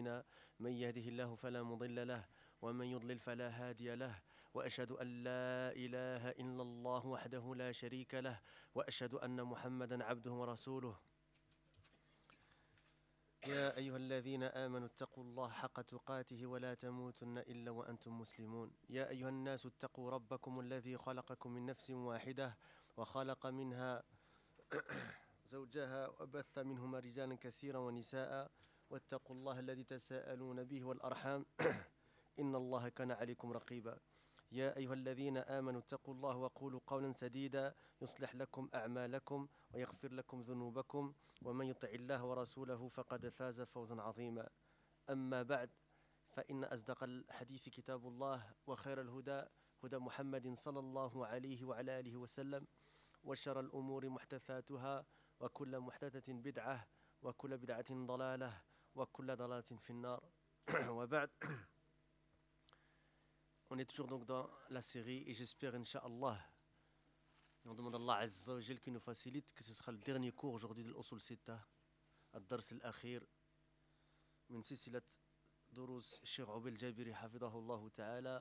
أعمالنا من يهده الله فلا مضل له ومن يضلل فلا هادي له وأشهد أن لا إله إلا الله وحده لا شريك له وأشهد أن محمدا عبده ورسوله يا أيها الذين آمنوا اتقوا الله حق تقاته ولا تموتن إلا وأنتم مسلمون يا أيها الناس اتقوا ربكم الذي خلقكم من نفس واحدة وخلق منها زوجها وبث منهما رجالا كثيرا ونساء واتقوا الله الذي تساءلون به والأرحام إن الله كان عليكم رقيبا يا أيها الذين آمنوا اتقوا الله وقولوا قولا سديدا يصلح لكم أعمالكم ويغفر لكم ذنوبكم ومن يطع الله ورسوله فقد فاز فوزا عظيما أما بعد فإن أصدق الحديث كتاب الله وخير الهدى هدى محمد صلى الله عليه وعلى آله وسلم وشر الأمور محدثاتها وكل محدثة بدعة وكل بدعة ضلالة وكل ضلالة في النار وبعد. On est toujours donc dans la série et j'espère, Inch'Allah, et on demande à Allah Azza wa Jal qui nous facilite, que ce sera le dernier cours aujourd'hui de l'Usul Sitta, Ad-Dars al-Akhir, min silsilat دروس الشيخ عبيد الجابري حفظه الله تعالى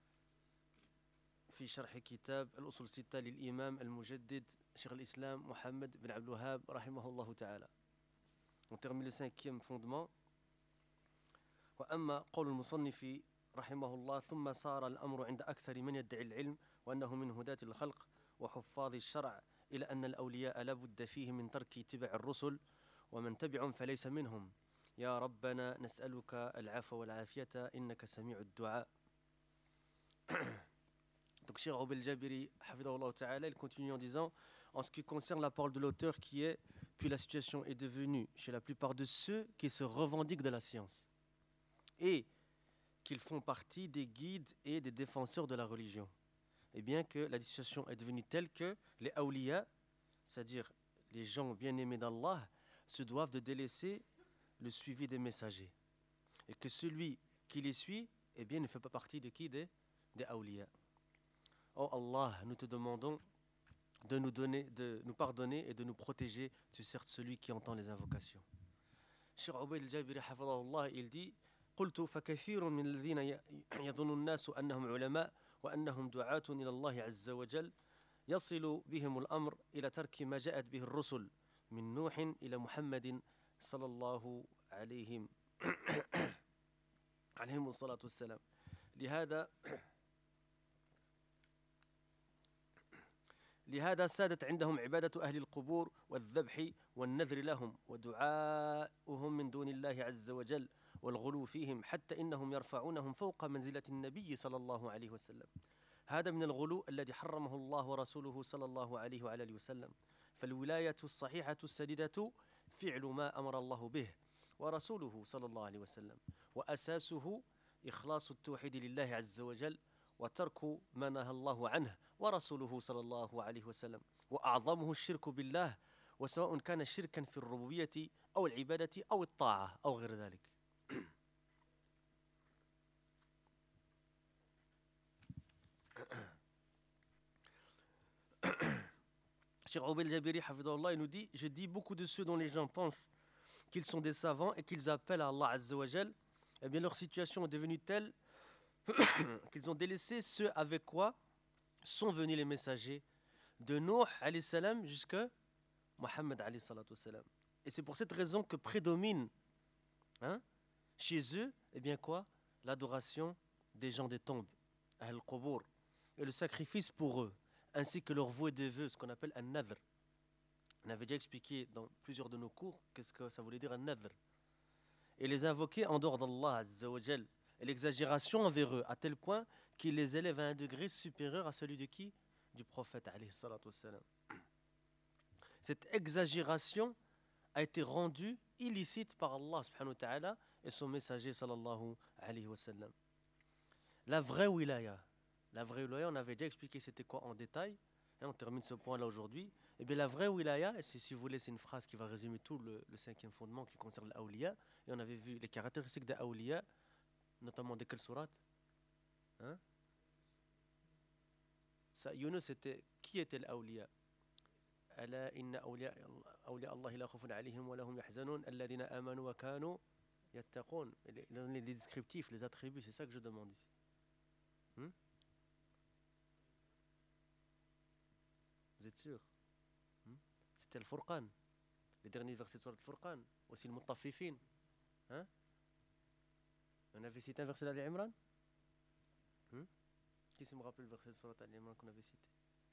في شرح كتاب الأصول الستة للإمام المجدد شيخ الإسلام محمد بن عبد الوهاب رحمه الله تعالى. On termine le 5e fondement. وأما قول المصنف رحمه الله ثم صار الأمر عند أكثر من يدعي العلم وأنه من هداة الخلق وحفاظ الشرع إلى أن الأولياء لا بد فيه من ترك اتباع الرسل ومن تبعهم فليس منهم يا ربنا نسألك العفو والعافية إنك سميع الدعاء. Donc Cheikh Oubel Jabiri Hafidahullah Ta'ala, il continue en disant en ce qui concerne la parole de l'auteur qui est puis la situation est devenue chez la plupart de ceux qui se revendiquent de la science et qu'ils font partie des guides et des défenseurs de la religion, et bien que la situation est devenue telle que les awliya, c'est-à-dire les gens bien-aimés d'Allah, se doivent de délaisser le suivi des messagers, et que celui qui les suit, eh bien, ne fait pas partie de qui des awliya. Oh Allah, nous te demandons de nous pardonner et de nous protéger, tu es certes celui qui entend les invocations. Cheikh Ubayd al-Jabiri hafidahullah, il dit قلت فكثير من الذين يظن الناس أنهم علماء وأنهم دعاة إلى الله عز وجل يصل بهم الأمر إلى ترك ما جاءت به الرسل من نوح إلى محمد صلى الله عليهم الصلاة والسلام. لهذا سادت عندهم عبادة أهل القبور والذبح والنذر لهم ودعاؤهم من دون الله عز وجل والغلو فيهم حتى إنهم يرفعونهم فوق منزلة النبي صلى الله عليه وسلم. هذا من الغلو الذي حرمه الله ورسوله صلى الله عليه وعلى آله وسلم. فالولاية الصحيحة السديدة فعل ما أمر الله به ورسوله صلى الله عليه وسلم وأساسه إخلاص التوحيد لله عز وجل وترك ما نهى الله عنه ورسوله صلى الله عليه وسلم وأعظمه الشرك بالله وسواء كان شركا في الربوبية أو العبادة أو الطاعة أو غير ذلك. Cheikh Oubel Jabiri Hafidahullah, il nous dit, je dis beaucoup de ceux dont les gens pensent qu'ils sont des savants et qu'ils appellent à Allah Azza wa Jal, eh bien leur situation est devenue telle qu'ils ont délaissé ce avec quoi sont venus les messagers de Nuh alayhi salam jusqu'à Mohammed alayhi salatu salam. Et c'est pour cette raison que prédomine chez eux, eh bien quoi, l'adoration des gens des tombes, al-qubur, et le sacrifice pour eux, ainsi que leur vœu de vœux, ce qu'on appelle un nadr. On avait déjà expliqué dans plusieurs de nos cours qu'est-ce que ça voulait dire un nadr. Et les invoquer en dehors d'Allah Azza wa Jal, et l'exagération envers eux, à tel point qu'il les élève à un degré supérieur à celui de qui? Du prophète alayhi salatu wassalam. Cette exagération a été rendue illicite par Allah subhanahu wa ta'ala et son messager sallallahu alayhi wa sallam. La vraie wilaya, on avait déjà expliqué c'était quoi en détail, et on termine ce point-là aujourd'hui. Et bien la vraie wilaya, et si vous voulez, c'est une phrase qui va résumer tout le 5e fondement qui concerne l'awliya, et on avait vu les caractéristiques des awliya, notamment de quelle sourate Ça, Yunus, c'était qui était l'awliya? ألا إن أولياء الله لا خوف عليهم ولا هم يحزنون الذين آمنوا وكانوا Yattaqoun, les descriptifs, les attributs, c'est ça que je demande ici. Hmm? Vous êtes sûr? Hmm? C'était le Furqan, les derniers versets de Surat al-Furqan, aussi le Muttaffifin. Hein? On avait cité un verset d'Ali Imran? Hmm? Qui se me rappelle le verset de Surat Ali Imran qu'on avait cité?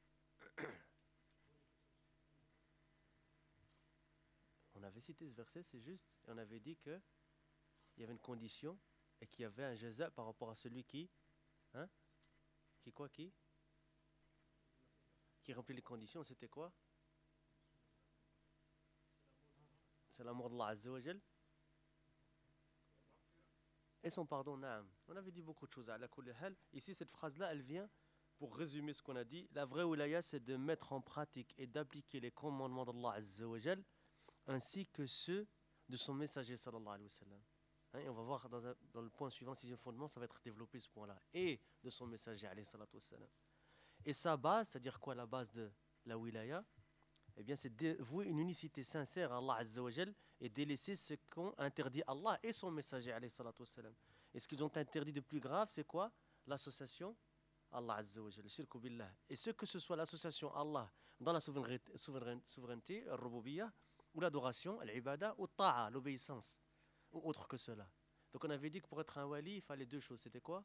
On avait cité ce verset, c'est juste, et on avait dit qu'il y avait une condition et qu'il y avait un jaza par rapport à celui qui, hein, qui remplit les conditions. C'était quoi? C'est l'amour d'Allah Azza wa Jal et son pardon. Naam. On avait dit beaucoup de choses. Ala kulli hal. Ici, cette phrase-là, elle vient pour résumer ce qu'on a dit. La vraie wilaya, c'est de mettre en pratique et d'appliquer les commandements d'Allah Azza wa Jal ainsi que ceux de son messager sallallahu alayhi wa sallam. Hein, et on va voir dans le point suivant, sixième fondement, ça va être développé ce point-là. Et de son messager alayhi salatu wa sallam. Et sa base, c'est-à-dire quoi la base de la wilaya? Eh bien, c'est de vouer une unicité sincère à Allah Azza wa Jal et délaisser ce qu'ont interdit Allah et son messager alayhi salatu wa sallam. Et ce qu'ils ont interdit de plus grave, c'est quoi? L'association Allah Azza wa Jal, shirku billah. Et ce que ce soit l'association Allah dans la souveraineté, al-rububiyyah, ou l'adoration, l'ibada, ou ta'a, l'obéissance, ou autre que cela. Donc on avait dit que pour être un wali, il fallait deux choses. C'était quoi?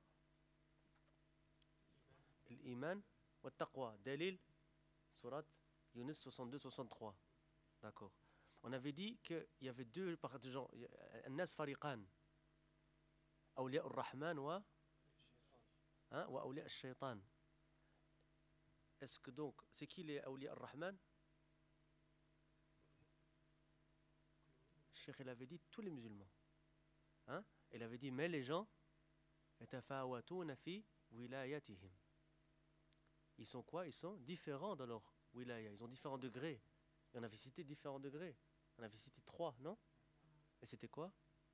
L'iman wa taqwa. Dalil, surat Yunus 62-63. D'accord. On avait dit qu'il y avait deux gens. An-nas fariqan. Awliya ar-Rahman wa awliya al-Shaytan. Est-ce que donc, c'est qui les awliya ar-Rahman? Cheikh, il avait dit tous les musulmans. Hein? Il avait dit, mais les gens, yatafawatuna fi wilayatihim. Ils sont quoi? Ils sont différents dans leur wilaya. Ils ont différents degrés. Et on avait cité différents degrés. On avait cité 3, non? Et c'était quoi?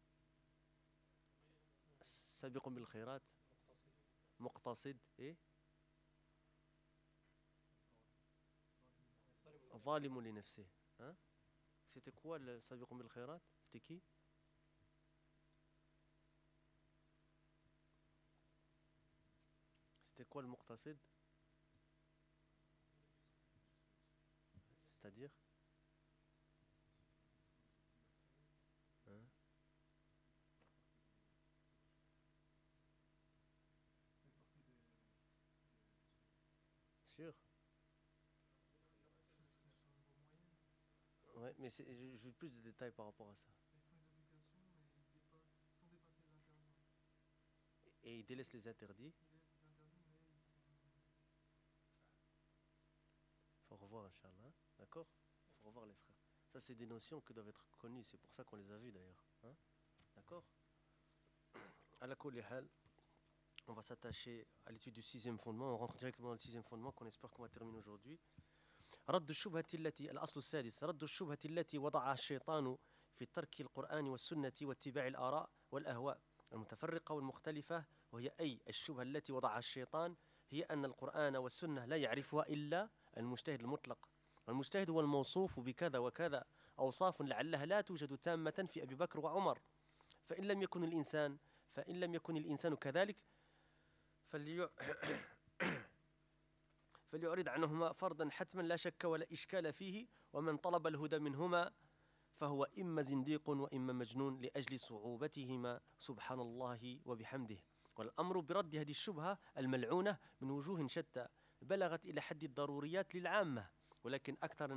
Sabiqun bil khairat, muqtasid et zalimun li nafsih. Hein? C'était quoi le sabiqun bil khairat? C'était qui? C'était quoi le muqtasid? C'est-à-dire? Hein? Sûr? Ouais, mais je veux plus de détails par rapport à ça. Et ils délaissent les interdits. Faut revoir, Inch'Allah. D'accord? Faut revoir les frères. Ça, c'est des notions qui doivent être connues. C'est pour ça qu'on les a vues d'ailleurs. Hein? D'accord? Ala kulli hal, on va s'attacher à l'étude du sixième fondement. On rentre directement dans le sixième fondement qu'on espère qu'on va terminer aujourd'hui. رد الشبهة التي الأصل السادس رد الشبهة التي وضعها الشيطان في ترك القرآن والسنة واتباع الآراء والأهواء المتفرقة والمختلفة وهي أي الشبهة التي وضعها الشيطان هي أن القرآن والسنة لا يعرفها إلا المجتهد المطلق والمجتهد هو الموصوف بكذا وكذا أوصاف لعلها لا توجد تامة في أبي بكر وعمر فإن لم يكن الإنسان كذلك فليعرض عنهما فرضا حتما لا شك ولا إشكال فيه ومن طلب الهدى منهما فهو إما زنديق وإما مجنون لأجل صعوبتهما سبحان الله وبحمده والأمر برد هذه الشبهة الملعونة من وجوه شتى بلغت إلى حد الضروريات للعامة ولكن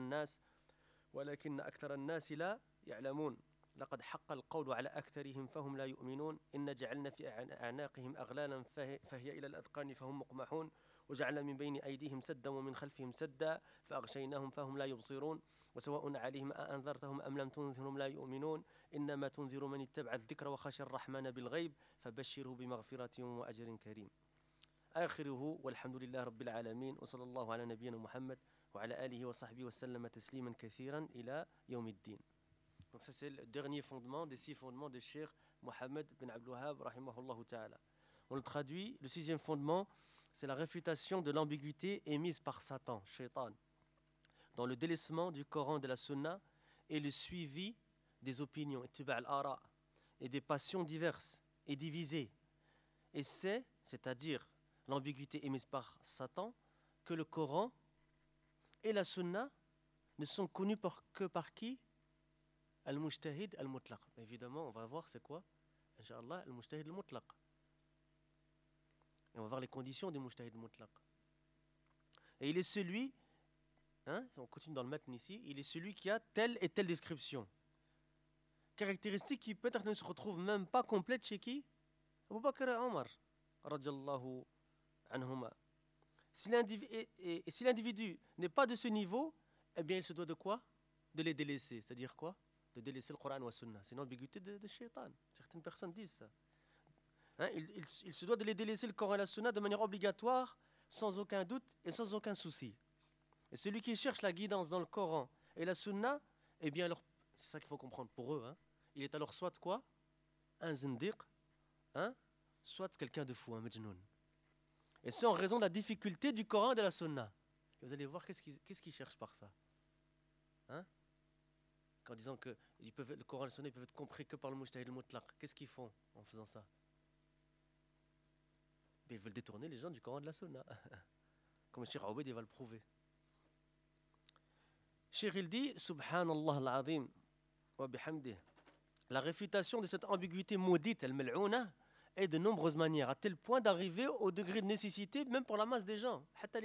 أكثر الناس لا يعلمون لقد حق القول على أكثرهم فهم لا يؤمنون إن جعلنا في أعناقهم أغلالا فهي إلى الأذقان فهم مقمحون وجعلنا من بين أيديهم سدا ومن خلفهم سدا فأغشيناهم فهم لا يبصرون وسواء عليهم أأنذرتهم أم لم تنذرهم لا يؤمنون إنما تنذر من اتبع الذكر وخشى الرحمن بالغيب فبشره بمغفرة وأجر كريم آخره والحمد لله رب العالمين وصلى الله على نبينا محمد وعلى آله وصحبه وسلم تسليما كثيرا إلى يوم الدين. Donc ça c'est le dernier fondement des 6 fondements de Cheikh Mohammed bin Abdul Wahhab rahimahullah ta'ala. On le traduit, le 6e fondement, c'est la réfutation de l'ambiguïté émise par Satan, Shaitan, dans le délaissement du Coran et de la Sunna et le suivi des opinions, ittiba' al-ara, et des passions diverses et divisées. Et c'est-à-dire l'ambiguïté émise par Satan, que le Coran et la Sunna ne sont connus que par qui? Al-Mujtahid al-Mutlaq. Évidemment, on va voir c'est quoi, Inch'Allah, Al-Mujtahid al-Mutlaq. Et on va voir les conditions du Mujtahid al-Mutlaq. Et il est celui, on continue dans le matn ici, il est celui qui a telle et telle description. Caractéristique qui peut-être ne se retrouve même pas complète chez qui? Abu Bakr et Omar, radiyallahu anhuma. Si l'individu n'est pas de ce niveau, eh bien il se doit de quoi? De les délaisser. C'est-à-dire quoi? De délaisser le Coran ou la Sunna. C'est une ambiguïté de shaitan. Certaines personnes disent ça. Il se doit de les délaisser le Coran et la Sunna de manière obligatoire, sans aucun doute et sans aucun souci. Et celui qui cherche la guidance dans le Coran et la Sunna, eh bien alors, c'est ça qu'il faut comprendre pour eux, il est alors soit quoi? Un zindiq, soit quelqu'un de fou, un majnoun. Et c'est en raison de la difficulté du Coran et de la Sunna. Et vous allez voir qu'est-ce qu'ils cherchent par ça. En disant que le Coran et la Sunna peuvent être compris que par le Mujtahid al-Mutlaq. Qu'est-ce qu'ils font en faisant ça? Ils veulent détourner les gens du Coran et de la Sunna. Comme le Cheikh Aoubed va le prouver. Cheikh il dit, Subhanallah al-Azim wa bihamdih. La réfutation de cette ambiguïté maudite, al-mal'ouna, est de nombreuses manières, à tel point d'arriver au degré de nécessité, même pour la masse des gens.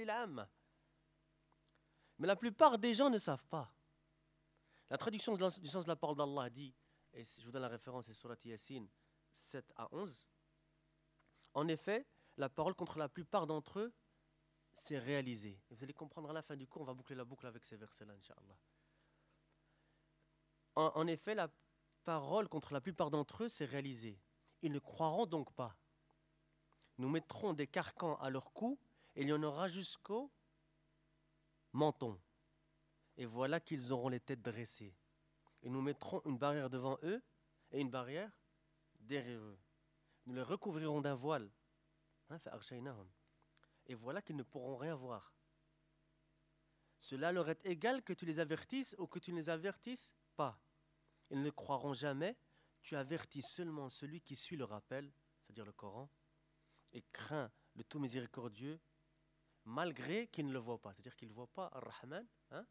Mais la plupart des gens ne savent pas. La traduction du sens de la parole d'Allah dit, et je vous donne la référence, c'est Surat Yasin 7 à 11. En effet, la parole contre la plupart d'entre eux s'est réalisée. Et vous allez comprendre à la fin du cours, on va boucler la boucle avec ces versets-là, Inch'Allah. En effet, la parole contre la plupart d'entre eux s'est réalisée. Ils ne croiront donc pas. Nous mettrons des carcans à leur cou et il y en aura jusqu'au menton. Et voilà qu'ils auront les têtes dressées. Et nous mettrons une barrière devant eux et une barrière derrière eux. Nous les recouvrirons d'un voile. Et voilà qu'ils ne pourront rien voir. Cela leur est égal que tu les avertisses ou que tu ne les avertisses pas. Ils ne croiront jamais. Tu avertis seulement celui qui suit le rappel, c'est-à-dire le Coran, et craint le tout miséricordieux, malgré qu'il ne le voit pas. C'est-à-dire qu'il ne voit pas Ar-Rahman,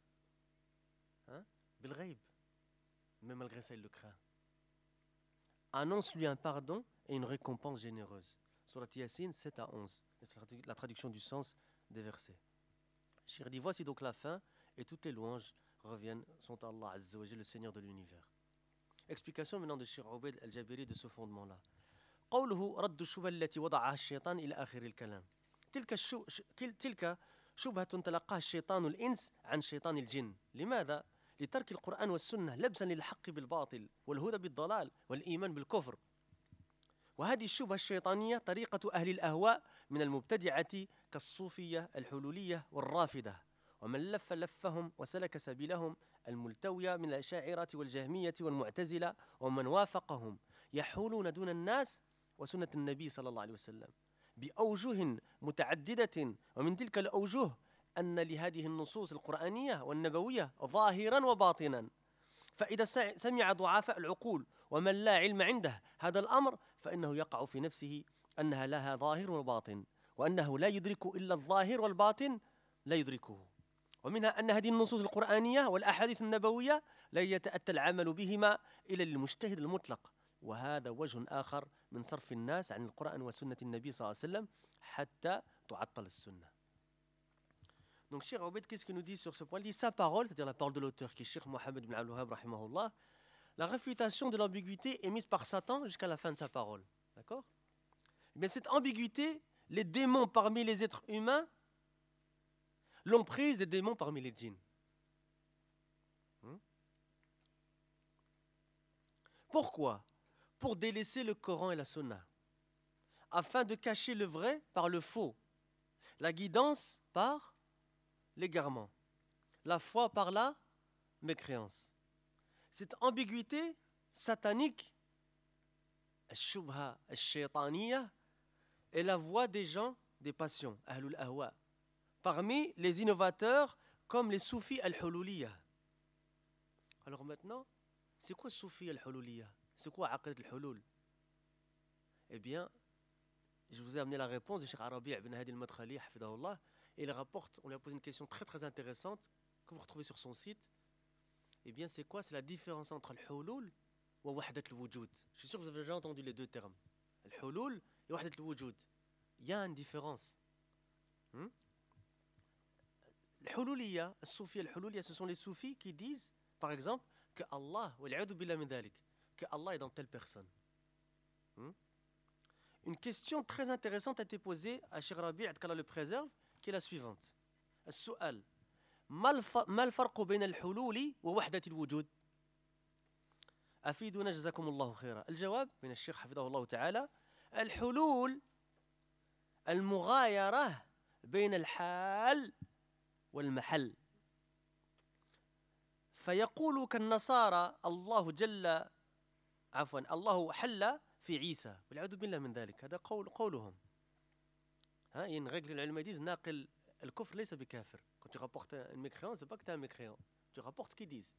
bil ghaib. Mais malgré ça, il le craint. Annonce-lui un pardon et une récompense généreuse. Surat Yasin 7 à 11. C'est la traduction du sens des versets. Cheikh dit, voici donc la fin, et toutes les louanges sont à Allah Azza wa Jalla, le Seigneur de l'univers. Explication maintenant de Cheikh Aoubed al-Jabiri de ce fondement-là. قوله رد الشبهة التي وضعها الشيطان إلى آخر الكلام. تلك شبهة تلقاها الشيطان الإنس عن شيطان الجن. لماذا؟ لترك القرآن والسنة لبسا للحق بالباطل والهدى بالضلال والإيمان بالكفر. وهذه الشبهة الشيطانية طريقة أهل الأهواء من المبتدعة كالصوفية الحلولية والرافدة ومن لفهم وسلك سبيلهم الملتوية من الأشاعرة والجهمية والمعتزلة ومن وافقهم يحولون دون الناس وسنة النبي صلى الله عليه وسلم بأوجه متعددة ومن تلك الأوجه أن لهذه النصوص القرآنية والنبوية ظاهرا وباطنا فإذا سمع ضعفاء العقول ومن لا علم عنده هذا الأمر فإنه يقع في نفسه أنها لها ظاهر وباطن وأنه لا يدرك إلا الظاهر والباطن لا يدركه ومنها أن هذه النصوص القرآنية والأحاديث النبوية لا يتأتى العمل بهما إلا للمجتهد المطلق وهذا وجه آخر من صرف الناس عن القرآن وسنة النبي صلى الله عليه وسلم حتى تعطل السنة. Donc Cheikh Aoubed, qu'est-ce qu'il nous dit sur ce point? Il dit sa parole, c'est-à-dire la parole de l'auteur qui est Cheikh Mohammed ibn Abdul Wahhab rahimahullah, la réfutation de l'ambiguïté émise par Satan jusqu'à la fin de sa parole. D'accord? Mais cette ambiguïté, les démons parmi les êtres humains l'ont prise des démons parmi les djinns. Pourquoi? Pour délaisser le Coran et la Sunna, afin de cacher le vrai par le faux, la guidance par l'égarement, la foi par la mécréance. Cette ambiguïté satanique, al-shubha al-shaytaniya, est la voie des gens des passions, ahlul ahwa, parmi les innovateurs comme les soufis al-hululiya. Alors maintenant, c'est quoi soufis al-hululiya? C'est quoi Aqid al-Hulul? Eh bien, je vous ai amené la réponse de Cheikh Arabi' ibn Hadi al-Madkhali, hafidahullah, et il rapporte, on lui a posé une question très très intéressante que vous retrouvez sur son site. Eh bien, c'est quoi? C'est la différence entre al-Hulul et Wahdat al-Wujud. Je suis sûr que vous avez déjà entendu les deux termes. Al-Hulul et Wahdat al-Wujud. Il y a une différence. Al-Hululiyya, al-Soufiyya, al-Hululiyya, ce sont les soufis qui disent, par exemple, que Allah, wal'iyadu billah min dhalik, que Allah est dans telle personne. Une question très intéressante a été posée à Cheikh Rabi' qu'Allah le préserve, qui est la suivante. السؤال ما الفرق بين الحلول ووحدة الوجود؟ أفيدونا جزاكم الله خيرا. الجواب من الشيخ حفظه الله تعالى: الحلول المغايرة بين الحال والمحل. فيقول كالنصارى الله جل عفوا الله حل في عيسى والعياذ بالله من ذلك. هذا قولهم. une règle العلماء disent ناقل الكفر ليس بكافر. Quand tu rapportes une mécréance, c'est pas que tu es un mécréant. Tu rapportes ce qu'ils disent.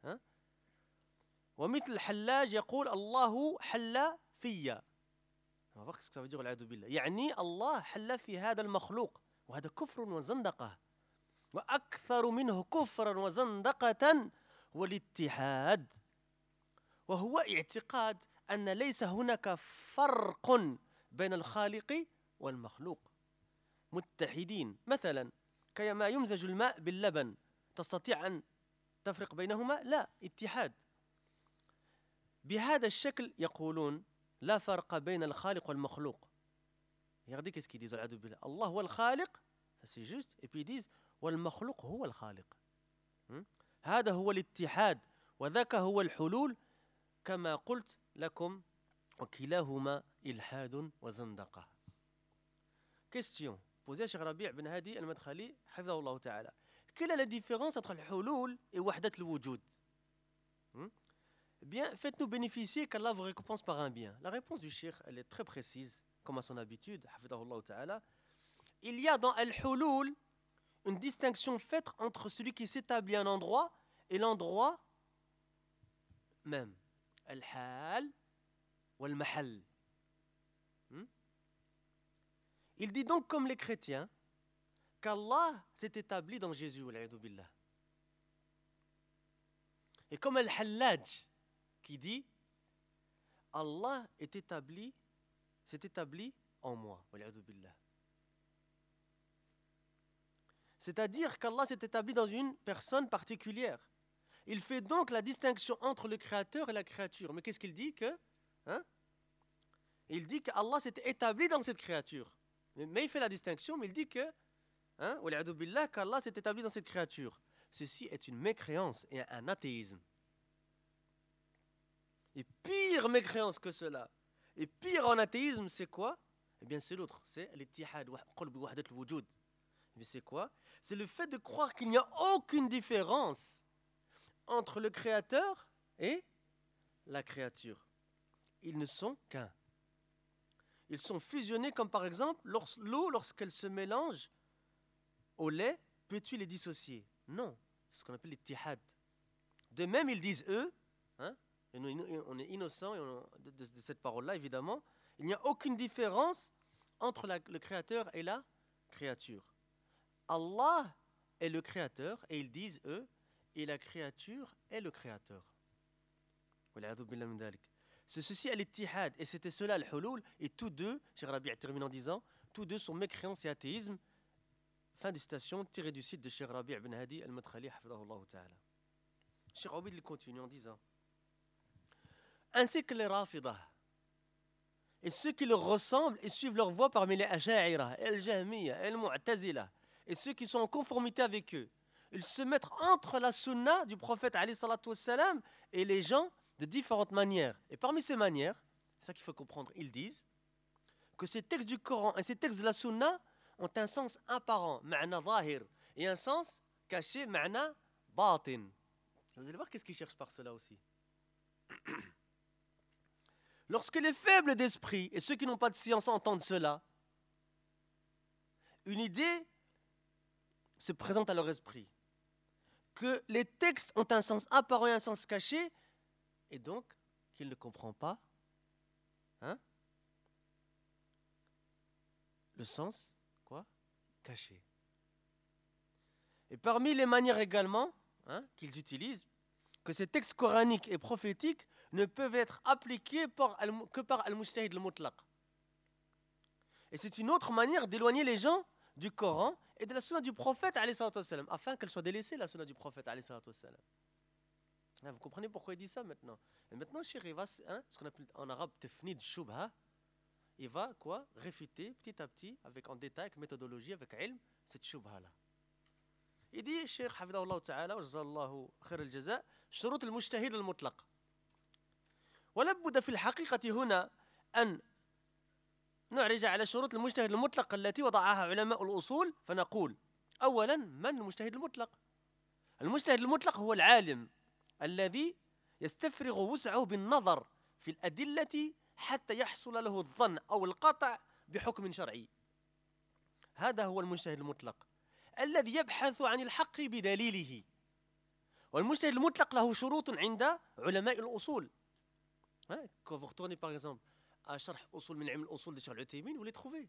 ومثل الحلاج يقول الله حل فيا. On va voir ce que ça veut dire والعياذ بالله. يعني الله حل في هذا المخلوق وهذا كفر وزندقة. وأكثر منه كفرا وزندقة والاتحاد وهو اعتقاد أن ليس هناك فرق بين الخالق والمخلوق متحدين مثلا كما يمزج الماء باللبن تستطيع أن تفرق بينهما؟ لا، اتحاد. بهذا الشكل يقولون لا فرق بين الخالق والمخلوق. Regardez qu'est-ce qu'ils disent والعياذ بالله. Allah هو الخالق, ça c'est juste, et puis ils disent والمخلوق هو الخالق. هذا هو الاتحاد وذاك هو الحلول كما قلت لكم وكلاهما إلحاد وزندقة. Question posée à Cheikh Rabi' ibn Hadi al-Madkhali, hafidahullah ta'ala. Quelle est la différence entre le hulul et wahdat al-wujud? Bien, faites-nous bénéficier qu'Allah vous récompense par un bien. La réponse du Cheikh, elle est très précise, comme à son habitude, hafidahullah ta'ala. Il y a dans al-hulul une distinction faite entre celui qui s'établit à un endroit et l'endroit même. Al-hal wal-mahal. Il dit donc comme les chrétiens qu'Allah s'est établi dans Jésus, wal'iyadu billah. Et comme Al-Hallaj qui dit Allah s'est établi en moi, wal'iyadu billah. C'est-à-dire qu'Allah s'est établi dans une personne particulière. Il fait donc la distinction entre le créateur et la créature. Mais qu'est-ce qu'il dit Il dit qu'Allah s'est établi dans cette créature. Mais il fait la distinction, mais il dit que qu'Allah s'est établi dans cette créature. Ceci est une mécréance et un athéisme. Et pire mécréance que cela, et pire en athéisme, c'est quoi? Eh bien c'est l'autre, c'est l'ittihad, wahdat al-wujud. Mais c'est quoi? C'est le fait de croire qu'il n'y a aucune différence entre le créateur et la créature. Ils ne sont qu'un. Ils sont fusionnés comme par exemple l'eau lorsqu'elle se mélange au lait, peux-tu les dissocier? Non, c'est ce qu'on appelle l'ittihad. De même, ils disent eux, et nous, on est innocents de cette parole-là évidemment, il n'y a aucune différence entre le créateur et la créature. Allah est le créateur et ils disent eux, et la créature est le créateur. C'est ceci à l'ittihad, et c'était cela le hulul, et tous deux, Cheikh Rabi' termine en disant, tous deux sont mécréance et athéisme. Fin de citation tirée du site de Cheikh Rabi' ibn Hadi al-Madkhali, hafidahullah ta'ala. Cheikh Rabi' il continue en disant, ainsi que les Rafidah, et ceux qui leur ressemblent et suivent leur voie parmi les Asha'ira, al-Jahmiya, al-Mu'tazila, et ceux qui sont en conformité avec eux, ils se mettent entre la sunna du prophète alayhi salatu wassalam et les gens de différentes manières. Et parmi ces manières, c'est ça qu'il faut comprendre, ils disent que ces textes du Coran et ces textes de la sunna ont un sens apparent, ma'na zahir, et un sens caché, ma'na batin. Vous allez voir qu'est-ce qu'ils cherchent par cela aussi. Lorsque les faibles d'esprit et ceux qui n'ont pas de science entendent cela, une idée se présente à leur esprit, que les textes ont un sens apparent et un sens caché, et donc qu'il ne comprend pas, hein, le sens, quoi, caché. Et parmi les manières également, hein, qu'ils utilisent, que ces textes coraniques et prophétiques ne peuvent être appliqués que par al-mujtahid al-mutlaq. Et c'est une autre manière d'éloigner les gens du Coran et de la sunna du prophète afin qu'elle soit délaissée, la sunna du prophète. Vous comprenez pourquoi il dit ça maintenant? Et maintenant, Cheikh, il va, hein, ce qu'on appelle en arabe tafnid shubha, il va quoi réfuter petit à petit, avec en détail, avec méthodologie, avec ilm, cette shubha-là. Il dit, Cheikh Hafidahullah Ta'ala, wa jazallahu khair al-jaza, shurut al-mujtahid al-mutlaq. ولا بد في الحقيقة هنا أن نعرج على شروط المجتهد المطلق التي وضعها علماء الأصول فنقول أولا من المجتهد المطلق؟ المجتهد المطلق هو العالم الذي يستفرغ وسعه بالنظر في الأدلة حتى يحصل له الظن أو القطع بحكم شرعي. هذا هو المجتهد المطلق الذي يبحث عن الحق بدليله. والمجتهد المطلق له شروط عند علماء الأصول. Quand vous retournez par exemple à Sharh Usul min Ilm al-Usul de Cheikh Al-Uthaymin, vous les trouvez.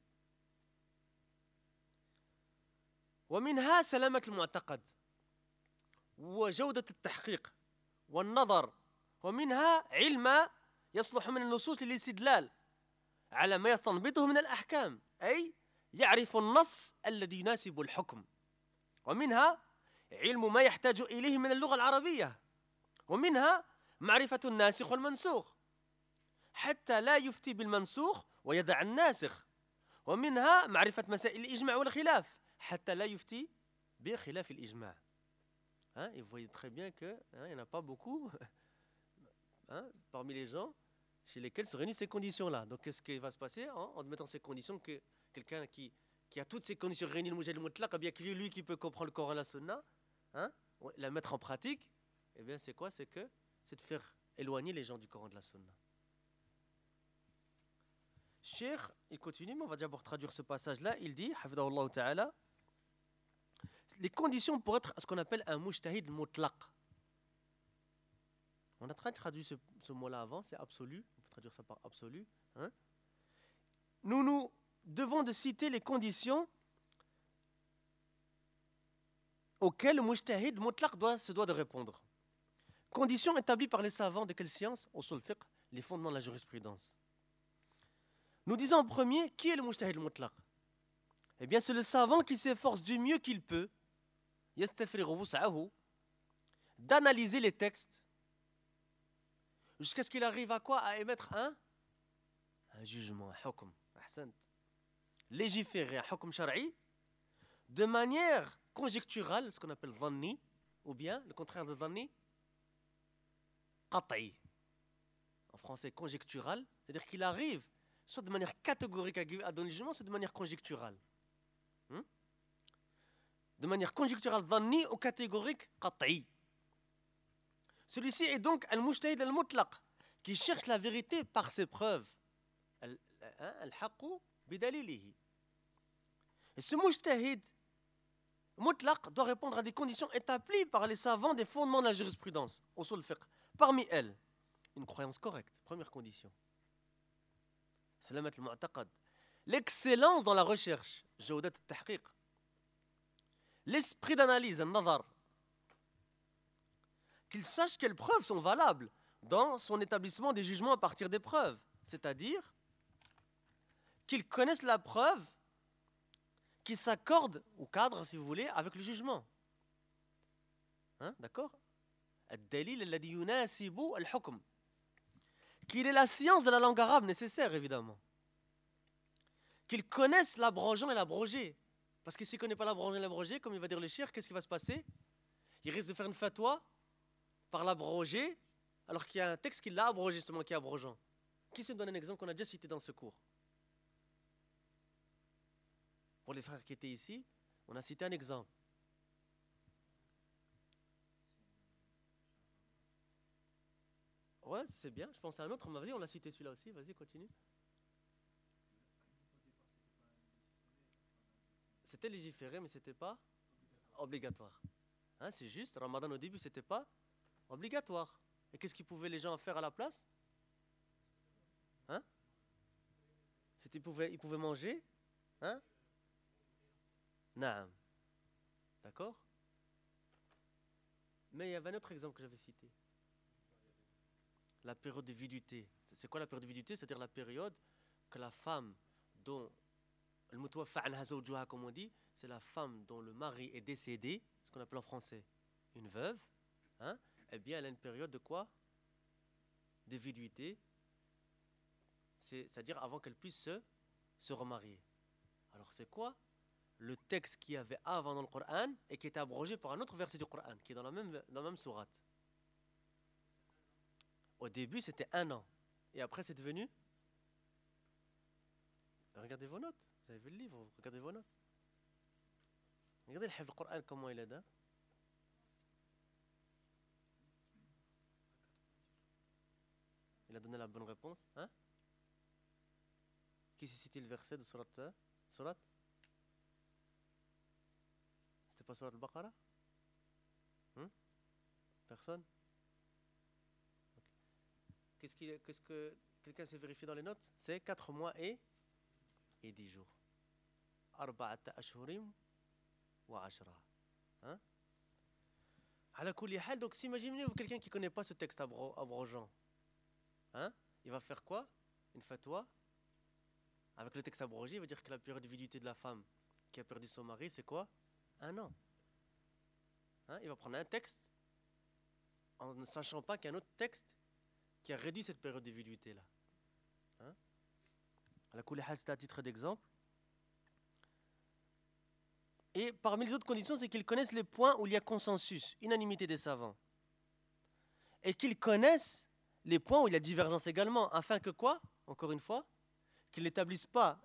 ومنها سلامة المعتقد وجودة التحقيق والنظر، ومنها علم يصلح من النصوص للاستدلال على ما يستنبطه من الأحكام، أي يعرف النص الذي يناسب الحكم، ومنها علم ما يحتاج إليه من اللغة العربية، ومنها معرفة الناسخ والمنسوخ حتى لا يفتي بالمنسوخ ويدع الناسخ، ومنها معرفة مسائل الإجماع والخلاف حتى لا يفتي بخلاف الإجماع. Et vous voyez très bien qu'il n'y en a pas beaucoup parmi les gens chez lesquels se réunissent ces conditions-là. Donc qu'est-ce qui va se passer en mettant ces conditions que quelqu'un qui a toutes ces conditions réunies, le mujahid al-mutlaq, eh bien lui qui peut comprendre le Coran et la Sunna, la mettre en pratique, eh bien c'est quoi? C'est de faire éloigner les gens du Coran et de la Sunna. Cheikh, il continue, mais on va déjà pour traduire ce passage-là. Il dit, hafidahullah ta'ala, les conditions pour être ce qu'on appelle un mujtahid mutlaq. On a traduit ce mot-là avant, c'est absolu. On peut traduire ça par absolu. Nous devons de citer les conditions auxquelles le mujtahid mutlaq se doit de répondre. Conditions établies par les savants de quelle science? Usul fiqh, les fondements de la jurisprudence. Nous disons en premier, qui est le mujtahid mutlaq? Eh bien, c'est le savant qui s'efforce du mieux qu'il peut d'analyser les textes jusqu'à ce qu'il arrive à quoi? À émettre un jugement, un hukm, légiférer, un hukm shar'i, de manière conjecturale, ce qu'on appelle dhanni, ou bien le contraire de dhanni, qat'i. En français, conjectural, c'est-à-dire qu'il arrive soit de manière catégorique à donner le jugement, soit de manière conjecturale. De manière conjecturale dhanni ou catégorique qat'i. Celui-ci est donc al-mujtahid al-mutlaq, qui cherche la vérité par ses preuves. Al-haqqu bidalilihi. Et ce mujtahid mutlaq doit répondre à des conditions établies par les savants des fondements de la jurisprudence, usul fiqh. Parmi elles, une croyance correcte, première condition. Salamat al-mu'taqad. L'excellence dans la recherche, jawdat al-tahqiq. L'esprit d'analyse, al-nazar. Qu'il sache quelles preuves sont valables dans son établissement des jugements à partir des preuves. C'est-à-dire qu'il connaisse la preuve qui s'accorde au cadre, si vous voulez, avec le jugement. D'accord? Al-dalil alladhi yunasibu al-hukm. Qu'il ait la science de la langue arabe nécessaire, évidemment. Qu'il connaisse l'abrogant et l'abrogé. Parce que s'il ne connaît pas l'abrogant et l'abrogé, comme il va dire le cheikh, qu'est-ce qui va se passer? Il risque de faire une fatwa par l'abrogé, alors qu'il y a un texte qui l'a abrogé, justement, qui est abrogeant. Qui se donne un exemple qu'on a déjà cité dans ce cours? Pour les frères qui étaient ici, on a cité un exemple. Ouais, c'est bien, je pense à un autre, vas-y, on l'a cité celui-là aussi, vas-y, continue. C'était légiféré, mais c'était pas obligatoire. C'est juste, Ramadan au début, c'était pas obligatoire. Et qu'est-ce qu'ils pouvaient les gens faire à la place? ils pouvaient manger, hein? Naam. D'accord? Mais il y avait un autre exemple que j'avais cité. La période de viduité. C'est quoi la période de viduité? C'est-à-dire la période que la femme dont le mutawaffa anha zawjuha, comme on dit, c'est la femme dont le mari est décédé, ce qu'on appelle en français une veuve, hein? Eh bien, elle a une période de quoi? De viduité, c'est-à-dire avant qu'elle puisse se remarier. Alors c'est quoi le texte qu'il y avait avant dans le Coran et qui était abrogé par un autre verset du Coran qui est dans la même sourate. Au début c'était 1 an et après c'est devenu, regardez vos notes, vous avez vu le livre, regardez vos notes, regardez le Coran comment il est là. Il a donné la bonne réponse, hein? Qui s'est cité le verset de sourate? C'était pas sourate al-Baqarah? Personne? Okay. Qu'est-ce que quelqu'un s'est vérifié dans les notes? C'est 4 mois et 10 jours. Arba'ata ashhurim wa ashra. Hein? Ala kulli hal, donc imaginez-vous quelqu'un qui ne connaît pas ce texte abrogeant. Hein? Il va faire quoi? Une fatwa? Avec le texte abrogé, il va dire que la période de viduité de la femme qui a perdu son mari, c'est quoi? 1 an. Hein? Il va prendre un texte en ne sachant pas qu'il y a un autre texte qui a réduit cette période de viduité-là. Hein? C'est à titre d'exemple. Et parmi les autres conditions, c'est qu'ils connaissent les points où il y a consensus, unanimité des savants. Et qu'ils connaissent les points où il y a divergence également, afin que quoi? Encore une fois, qu'ils n'établissent pas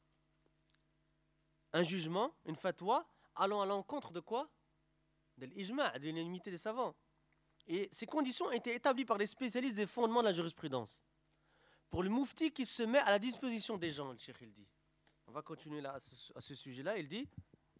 un jugement, une fatwa, allant à l'encontre de quoi? De l'ijma', de l'unanimité des savants. Et ces conditions ont été établies par les spécialistes des fondements de la jurisprudence. Pour le mufti qui se met à la disposition des gens, le cheikh il dit. On va continuer là à ce sujet-là, il dit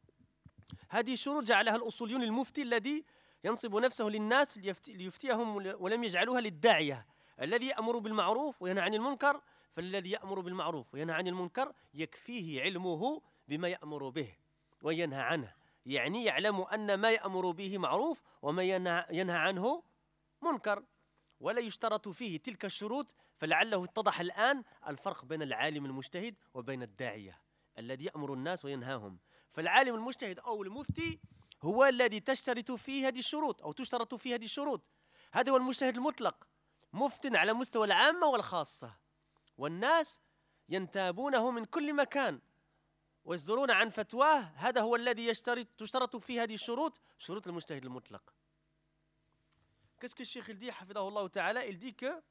هذه شروط جعلها الأصوليون للمفتي الذي ينصب نفسه للناس ليفتيهم ولم يجعلوها للداعية الذي يأمر بالمعروف وينهى عن المنكر فالذي يأمر بالمعروف وينهى عن المنكر يكفيه علمه بما يأمر به وينهى عنه يعني يعلم أن ما يأمر به معروف وما ينهى عنه منكر ولا يشترط فيه تلك الشروط فلعله اتضح الآن الفرق بين العالم المجتهد وبين الداعية الذي يأمر الناس وينهاهم فالعالم المجتهد أو المفتي هو الذي تشترط فيه هذه الشروط أو تشترط فيه هذه الشروط هذا هو المجتهد المطلق مفت على مستوى العامة والخاصة والناس ينتابونه من كل مكان ويصدرون عن فتواه هذا هو الذي تشترط فيه هذه الشروط شروط المجتهد المطلق. Qu'est-ce que le cheikh il dit, hafidahullah ta'ala? Il dit que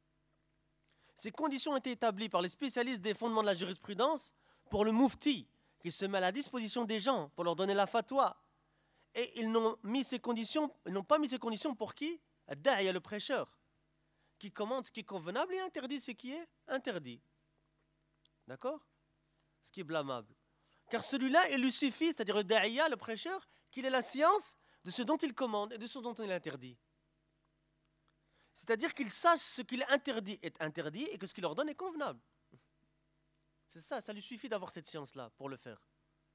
ces conditions ont été établies par les spécialistes des fondements de la jurisprudence pour le mufti qui se met à la disposition des gens pour leur donner la fatwa. Et ils n'ont pas mis ces conditions pour qui? Ad-da'iya, le prêcheur, qui commande ce qui est convenable et interdit ce qui est interdit. D'accord? Ce qui est blâmable. Car celui-là, il lui suffit, c'est-à-dire le da'iya, le prêcheur, qu'il ait la science de ce dont il commande et de ce dont il interdit. C'est-à-dire qu'il sache ce qu'il interdit est interdit et que ce qu'il ordonne est convenable. C'est ça, ça lui suffit d'avoir cette science-là pour le faire.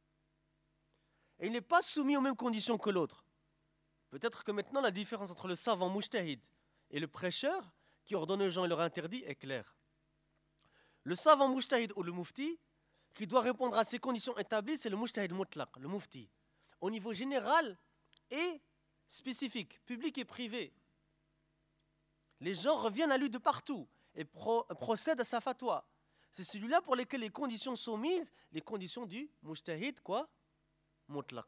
Et il n'est pas soumis aux mêmes conditions que l'autre. Peut-être que maintenant la différence entre le savant mujtahid et le prêcheur qui ordonne aux gens et leur interdit est claire. Le savant mujtahid ou le mufti qui doit répondre à ces conditions établies, c'est le mujtahid mutlaq, le mufti. Au niveau général et spécifique, public et privé. Les gens reviennent à lui de partout et procèdent à sa fatwa. C'est celui-là pour lequel les conditions sont mises, les conditions du mujtahid, quoi? Mutlaq.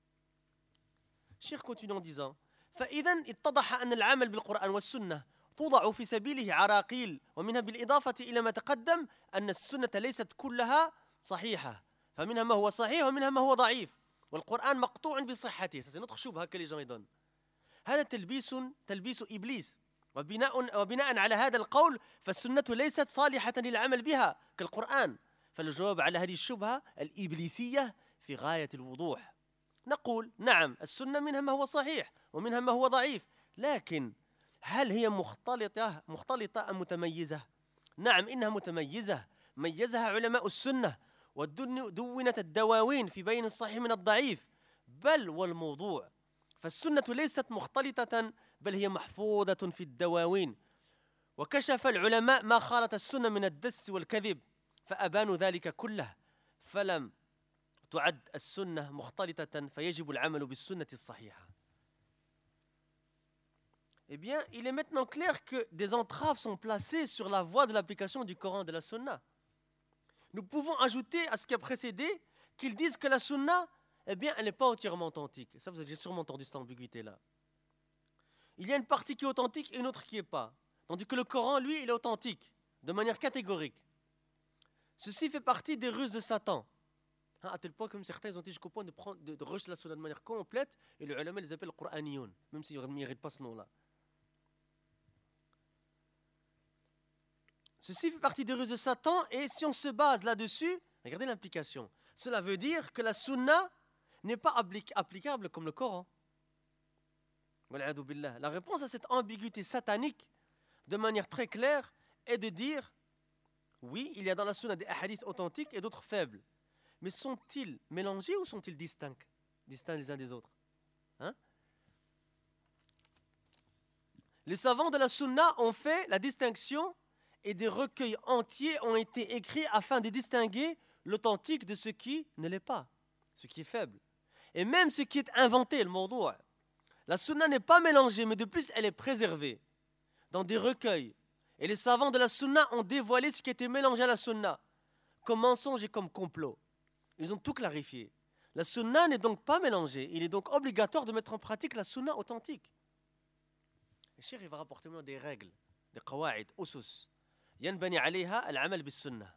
Cheikh continue en disant فإذا اتضح أن العمل بالقرآن والسنة توضع في سبيله عراقيل ومنها بالإضافة إلى ما تقدم أن السنة ليست كلها صحيحة فمنها ما هو صحيح ومنها ما هو ضعيف والقرآن مقطوع بصحته. Ça c'est notre شبهة que les gens donnent. هذا تلبيس إبليس وبناء على هذا القول فالسنة ليست صالحة للعمل بها كالقرآن. فالجواب على هذه الشبهة الإبليسية في غاية الوضوح. نقول نعم السنة منها ما هو صحيح ومنها ما هو ضعيف لكن هل هي مختلطة أم متميزة؟ نعم إنها متميزة ميزها علماء السنة ودونت الدواوين في بين الصحيح من الضعيف بل والموضوع فالسنة ليست مختلطة بل هي محفوظة في الدواوين وكشف العلماء ما خالط السنة من الدس والكذب فأبانوا ذلك كله فلم تعد السنة مختلطة فيجب العمل بالسنة الصحيحة. Eh bien, il est maintenant clair que des entraves sont placées sur la voie de l'application du Coran et de la Sunna. Nous pouvons ajouter à ce qui a précédé qu'ils disent que la Sunna, eh bien, elle n'est pas entièrement authentique. Ça, vous avez sûrement entendu cette ambiguïté-là. Il y a une partie qui est authentique et une autre qui n'est pas. Tandis que le Coran, lui, il est authentique, de manière catégorique. Ceci fait partie des ruses de Satan. À tel point que certains ont été jusqu'au point de rejeter la Sunna de manière complète, et les ulama les appellent Qur'aniyoun, même s'ils ne méritent pas ce nom-là. Ceci fait partie des ruses de Satan, et si on se base là-dessus, regardez l'implication. Cela veut dire que la Sunna n'est pas applicable comme le Coran. La réponse à cette ambiguïté satanique, de manière très claire, est de dire oui, il y a dans la Sunna des hadiths authentiques et d'autres faibles. Mais sont-ils mélangés ou sont-ils distincts les uns des autres, hein? Les savants de la Sunna ont fait la distinction et des recueils entiers ont été écrits afin de distinguer l'authentique de ce qui ne l'est pas, ce qui est faible. Et même ce qui est inventé, le mawdou'. La Sunna n'est pas mélangée, mais de plus elle est préservée dans des recueils. Et les savants de la Sunna ont dévoilé ce qui était mélangé à la Sunna, comme mensonge et comme complot. Ils ont tout clarifié. La Sunna n'est donc pas mélangée. Il est donc obligatoire de mettre en pratique la Sunna authentique. Le cheikh va rapporter maintenant des règles, des qawa'id, usus. ينبني عليها العمل بالسنة.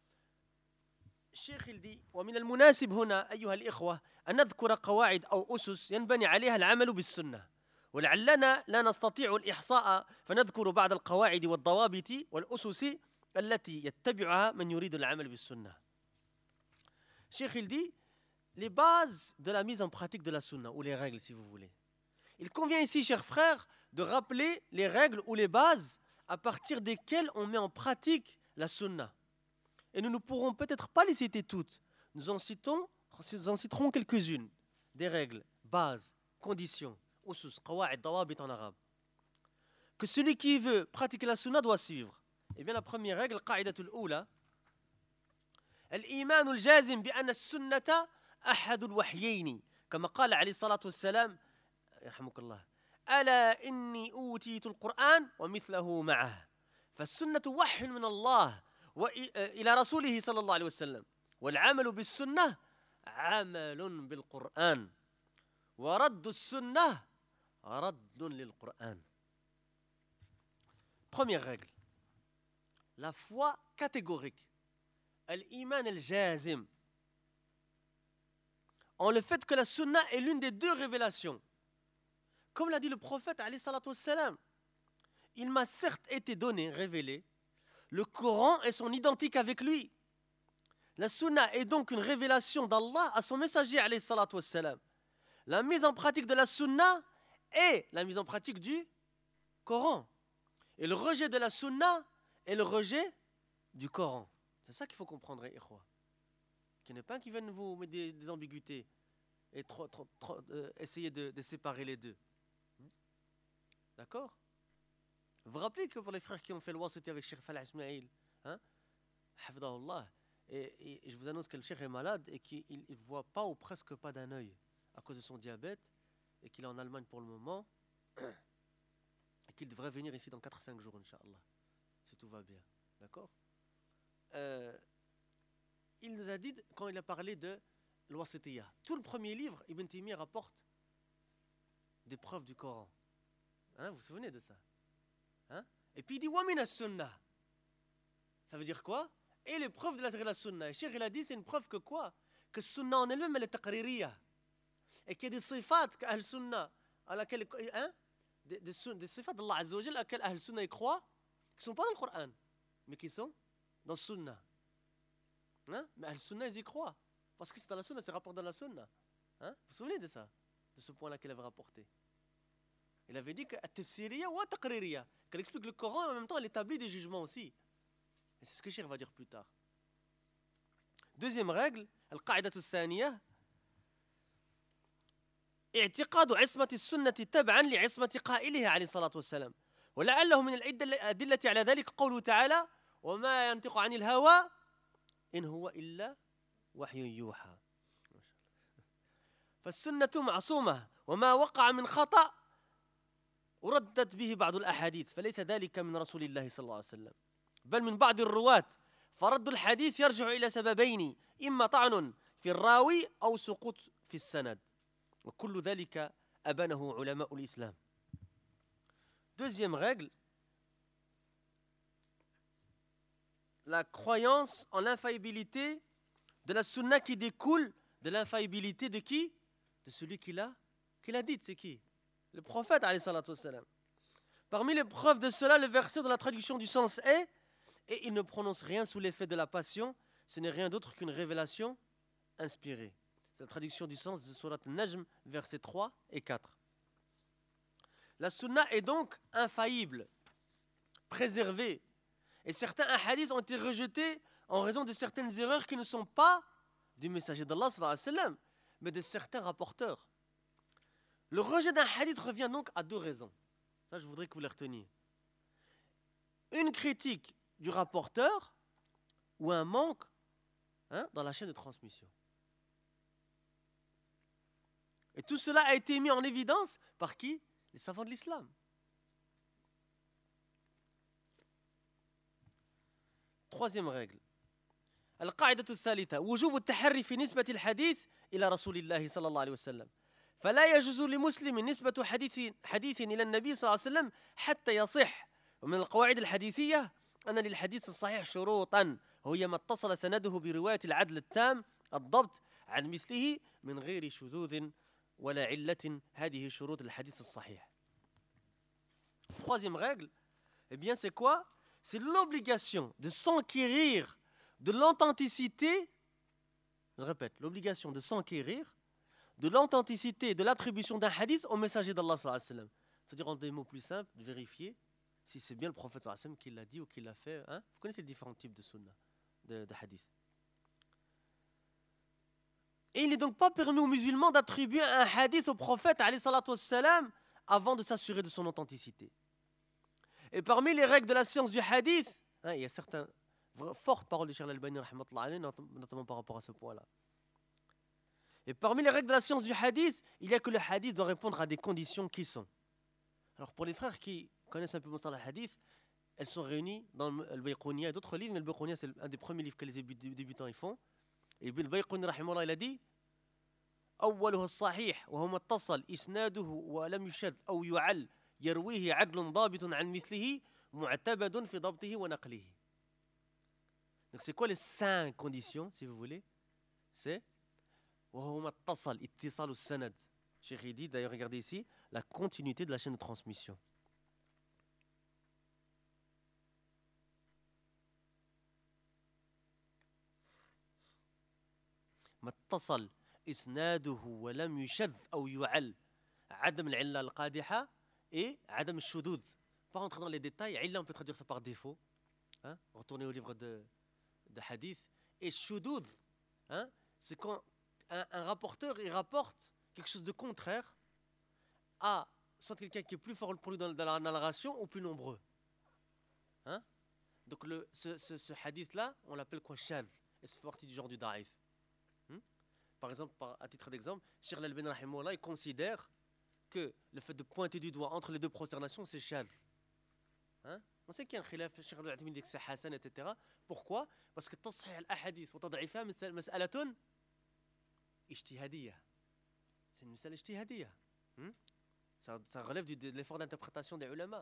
الشيخ يلدي ومن المناسب هنا أيها الإخوة أن نذكر قواعد أو أسس ينبني عليها العمل بالسنة ولعلنا لا نستطيع الإحصاء فنذكر بعض القواعد والضوابط والأسس التي يتبعها من يريد العمل بالسنة. الشيخ يلدي les bases de la mise en pratique de la sunna ou les règles si vous voulez. Il convient ici, chers frères, de rappeler les règles ou les bases à partir desquelles on met en pratique la sunna. Et nous ne pourrons peut-être pas les citer toutes. Nous en citerons quelques-unes. Des règles, bases, conditions, usus, qawa'id, dawabit en arabe. Que celui qui veut pratiquer la sunna doit suivre. Eh bien, la première règle, qa'idatul oula, الإيمان الجازم بأن السنة أحد الوحيين كما قال عليه الصلاة والسلام يرحمك الله ألا إني أوتيت القرآن ومثله معه فالسنة وحي من الله إلى رسوله صلى الله عليه وسلم والعمل بالسنة عمل بالقرآن ورد السنة رد للقرآن. Première règle, la foi catégorique, al-iman al-jazim, en le fait que la sunna est l'une des deux révélations. Comme l'a dit le prophète, alayhi salatu wassalam, il m'a certes été donné, révélé, le Coran est son identique avec lui. La sunna est donc une révélation d'Allah à son messager, alayhi salatu wassalam. La mise en pratique de la sunna est la mise en pratique du Coran. Et le rejet de la sunna est le rejet du Coran. C'est ça qu'il faut comprendre, ikhwa. Qu'il n'y ait pas qui viennent vous mettre des ambiguïtés et essayer de séparer les deux. D'accord? Vous vous rappelez que pour les frères qui ont fait le wasiti avec Cheikh Falah Ismail, hein? Hafidahullah, et je vous annonce que le Cheikh est malade et qu'il ne voit pas ou presque pas d'un œil à cause de son diabète et qu'il est en Allemagne pour le moment et qu'il devrait venir ici dans 4-5 jours, Inch'Allah, si tout va bien. D'accord? Il nous a dit, quand il a parlé de l'Wasitiyya, tout le premier livre, Ibn Taymiyyah rapporte des preuves du Coran. Hein, vous vous souvenez de ça? Hein? Et puis il dit Wamina Sunnah. Ça veut dire quoi? Et les preuves de la Sunnah. Et Cheikh il a dit c'est une preuve que quoi? Que Sunnah en elle-même elle est taqririya. Et qu'il y a des sifat qu'Ahl Sunnah, à laquelle, hein? Des sifat d'Allah Azza wa Jalla à laquelle Ahl Sunnah y croient, qui ne sont pas dans le Coran, mais qui sont dans le Sunnah. Hein? Mais Ahl Sunnah ils y croient. Parce que c'est dans la Sunnah, c'est rapport dans la Sunnah. Hein? Vous vous souvenez de ça? De ce point-là qu'il avait rapporté. Il avait dit que tafsiriya ou taqririya, qu'elle explique le Coran et en même temps elle établit des jugements aussi. Et c'est ce que Cheikh va dire plus tard. Deuxième règle, القاعدة الثانية اعتقاد عصمة السنة تبعا لعصمة قائلها عليه الصلاة والسلام ولعله من الأدلة على ذلك قوله تعالى وما ينطق عن الهوى إن هو إلا وحي يوحى فالسنة معصومة وما وقع من خطأ وردت به بعض الأحاديث فليس ذلك من رسول الله صلى الله عليه وسلم بل من بعض الرواة فرد الحديث يرجع إلى سببين إما طعن في الراوي أو سقوط في السند وكل ذلك أبانه علماء الإسلام. Deuxième règle, la croyance en l'infaillibilité de la sunna qui découle de l'infaillibilité de qui? De celui qui l'a dite, c'est qui? Le prophète alayhi salatu wassalam. Parmi les preuves de cela, le verset de la traduction du sens est et il ne prononce rien sous l'effet de la passion, ce n'est rien d'autre qu'une révélation inspirée. C'est la traduction du sens de Surat Najm, versets 3 et 4. La sunna est donc infaillible, préservée. Et certains hadiths ont été rejetés en raison de certaines erreurs qui ne sont pas du messager d'Allah, sallallahu alayhi wa sallam, mais de certains rapporteurs. Le rejet d'un hadith revient donc à deux raisons. Ça, je voudrais que vous les reteniez. Une critique du rapporteur ou un manque dans la chaîne de transmission. Et tout cela a été mis en évidence par qui? Les savants de l'islam. Troisième règle. القاعدة الثالثة وجوب التحري في نسبة الحديث إلى رسول الله صلى الله عليه وسلم فلا يجوز لمسلم نسبة حديث إلى النبي صلى الله عليه وسلم حتى يصح ومن القواعد الحديثية أن للحديث الصحيح شروطا وهي ما اتصل سنده برواية العدل التام الضبط عن مثله من غير شذوذ ولا علة هذه شروط الحديث الصحيح. Troisième règle, eh bien c'est quoi? C'est l'obligation de s'enquérir de l'authenticité, je répète, l'obligation de s'enquérir de l'authenticité de l'attribution d'un hadith au messager d'Allah sallallahu alayhi wa sallam. C'est-à-dire en des mots plus simples, de vérifier si c'est bien le prophète sallallahu alayhi wa sallam qui l'a dit ou qui l'a fait. Hein? Vous connaissez les différents types de sunnah, de hadith. Et il n'est donc pas permis aux musulmans d'attribuer un hadith au prophète alayhi salatu wassalam avant de s'assurer de son authenticité. Et parmi les règles de la science du hadith, il y a certaines fortes paroles de Cheikh Al-Albani, notamment par rapport à ce point-là. Et parmi les règles de la science du hadith, il y a que le hadith doit répondre à des conditions qui sont. Alors pour les frères qui connaissent un peu le hadith, elles sont réunies dans le Bayqouniya et d'autres livres, mais le Bayqouniya c'est un des premiers livres que les débutants ils font. Et le Bayqouni rahimahullah il a dit أوله الصحيح وهو متصل إسناده ولم يشذ أو يعل يرويه عدل ضابط عن مثله معتبد في ضبطه ونقله. Donc c'est quoi les 5 conditions si vous voulez? C'est وهو متصل اتصال السند. Cheikh dit d'ailleurs regardez ici la continuité de la chaîne de transmission. متصل إسناده ولم يشذ أو يعل عدم العلة القادحة et عدم الشذوذ. Pas rentrer dans les détails, علة on peut traduire ça par défaut. Hein? Retournez au livre de hadith. Et shudud, hein? C'est quand un rapporteur il rapporte quelque chose de contraire à soit quelqu'un qui est plus fort pour lui dans la narration ou plus nombreux. Hein? Donc ce hadith-là, on l'appelle quoi? Shadh. Et c'est partie du genre du da'if. Par exemple, à titre d'exemple, Cheikh Al-Albani rahimahullah, il considère que le fait de pointer du doigt entre les deux prosternations, c'est shadh. Hein? On sait qu'il y a un khilaf, Cheikh Al-Albani dit que c'est hasan, etc. Pourquoi? Parce que tasih al-ahadith wa tad'ifa mas'alatun ijtihadiyya. C'est une mas'ala ijtihadiyya. Ça relève de l'effort d'interprétation des ulama.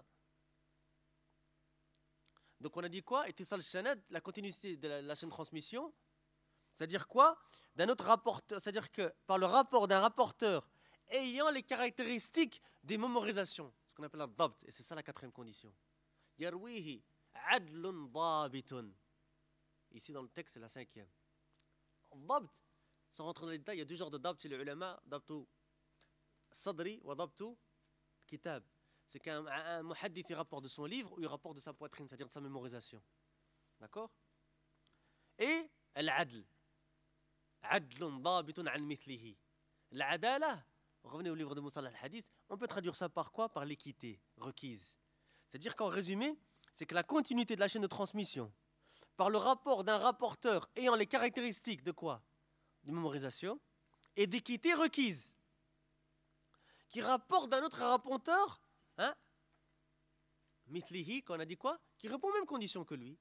Donc on a dit quoi? Ittisal shanad, la continuité de la chaîne de transmission. C'est-à-dire quoi? D'un autre rapporteur, c'est-à-dire que par le rapport d'un rapporteur ayant les caractéristiques des mémorisations, ce qu'on appelle la dabt, et c'est ça la 4e condition. Yarwihi adlun dabitun. Ici dans le texte c'est la 5e. Dabt, sans rentrer dans les détails, il y a 2 genres de dabt chez les ulama, dabtu sadri wa dabtu kitab. C'est qu'un muhaddith il rapporte de son livre ou il rapporte de sa poitrine, c'est-à-dire de sa mémorisation. D'accord? Et al-adl. عدل ضابط عن مثله. العدالة, revenez au livre de Moussa al-Hadith, on peut traduire ça par quoi? Par l'équité requise. C'est-à-dire qu'en résumé, c'est que la continuité de la chaîne de transmission, par le rapport d'un rapporteur ayant les caractéristiques de quoi? De mémorisation et d'équité requise, qui rapporte d'un autre rapporteur, hein, mithlihi, qu'on a dit quoi? Qui répond aux mêmes conditions que lui.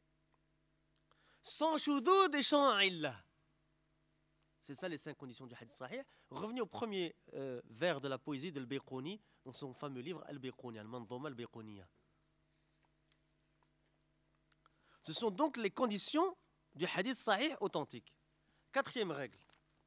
Sans shoudoud et sans illa. C'est ça les 5 conditions du hadith sahih. Revenez au premier vers de la poésie de Al-Bayquni, dans son fameux livre Al-Bayquni, Al-Manzuma Al-Bayquniya. Ce sont donc les conditions du hadith sahih authentique. 4e règle.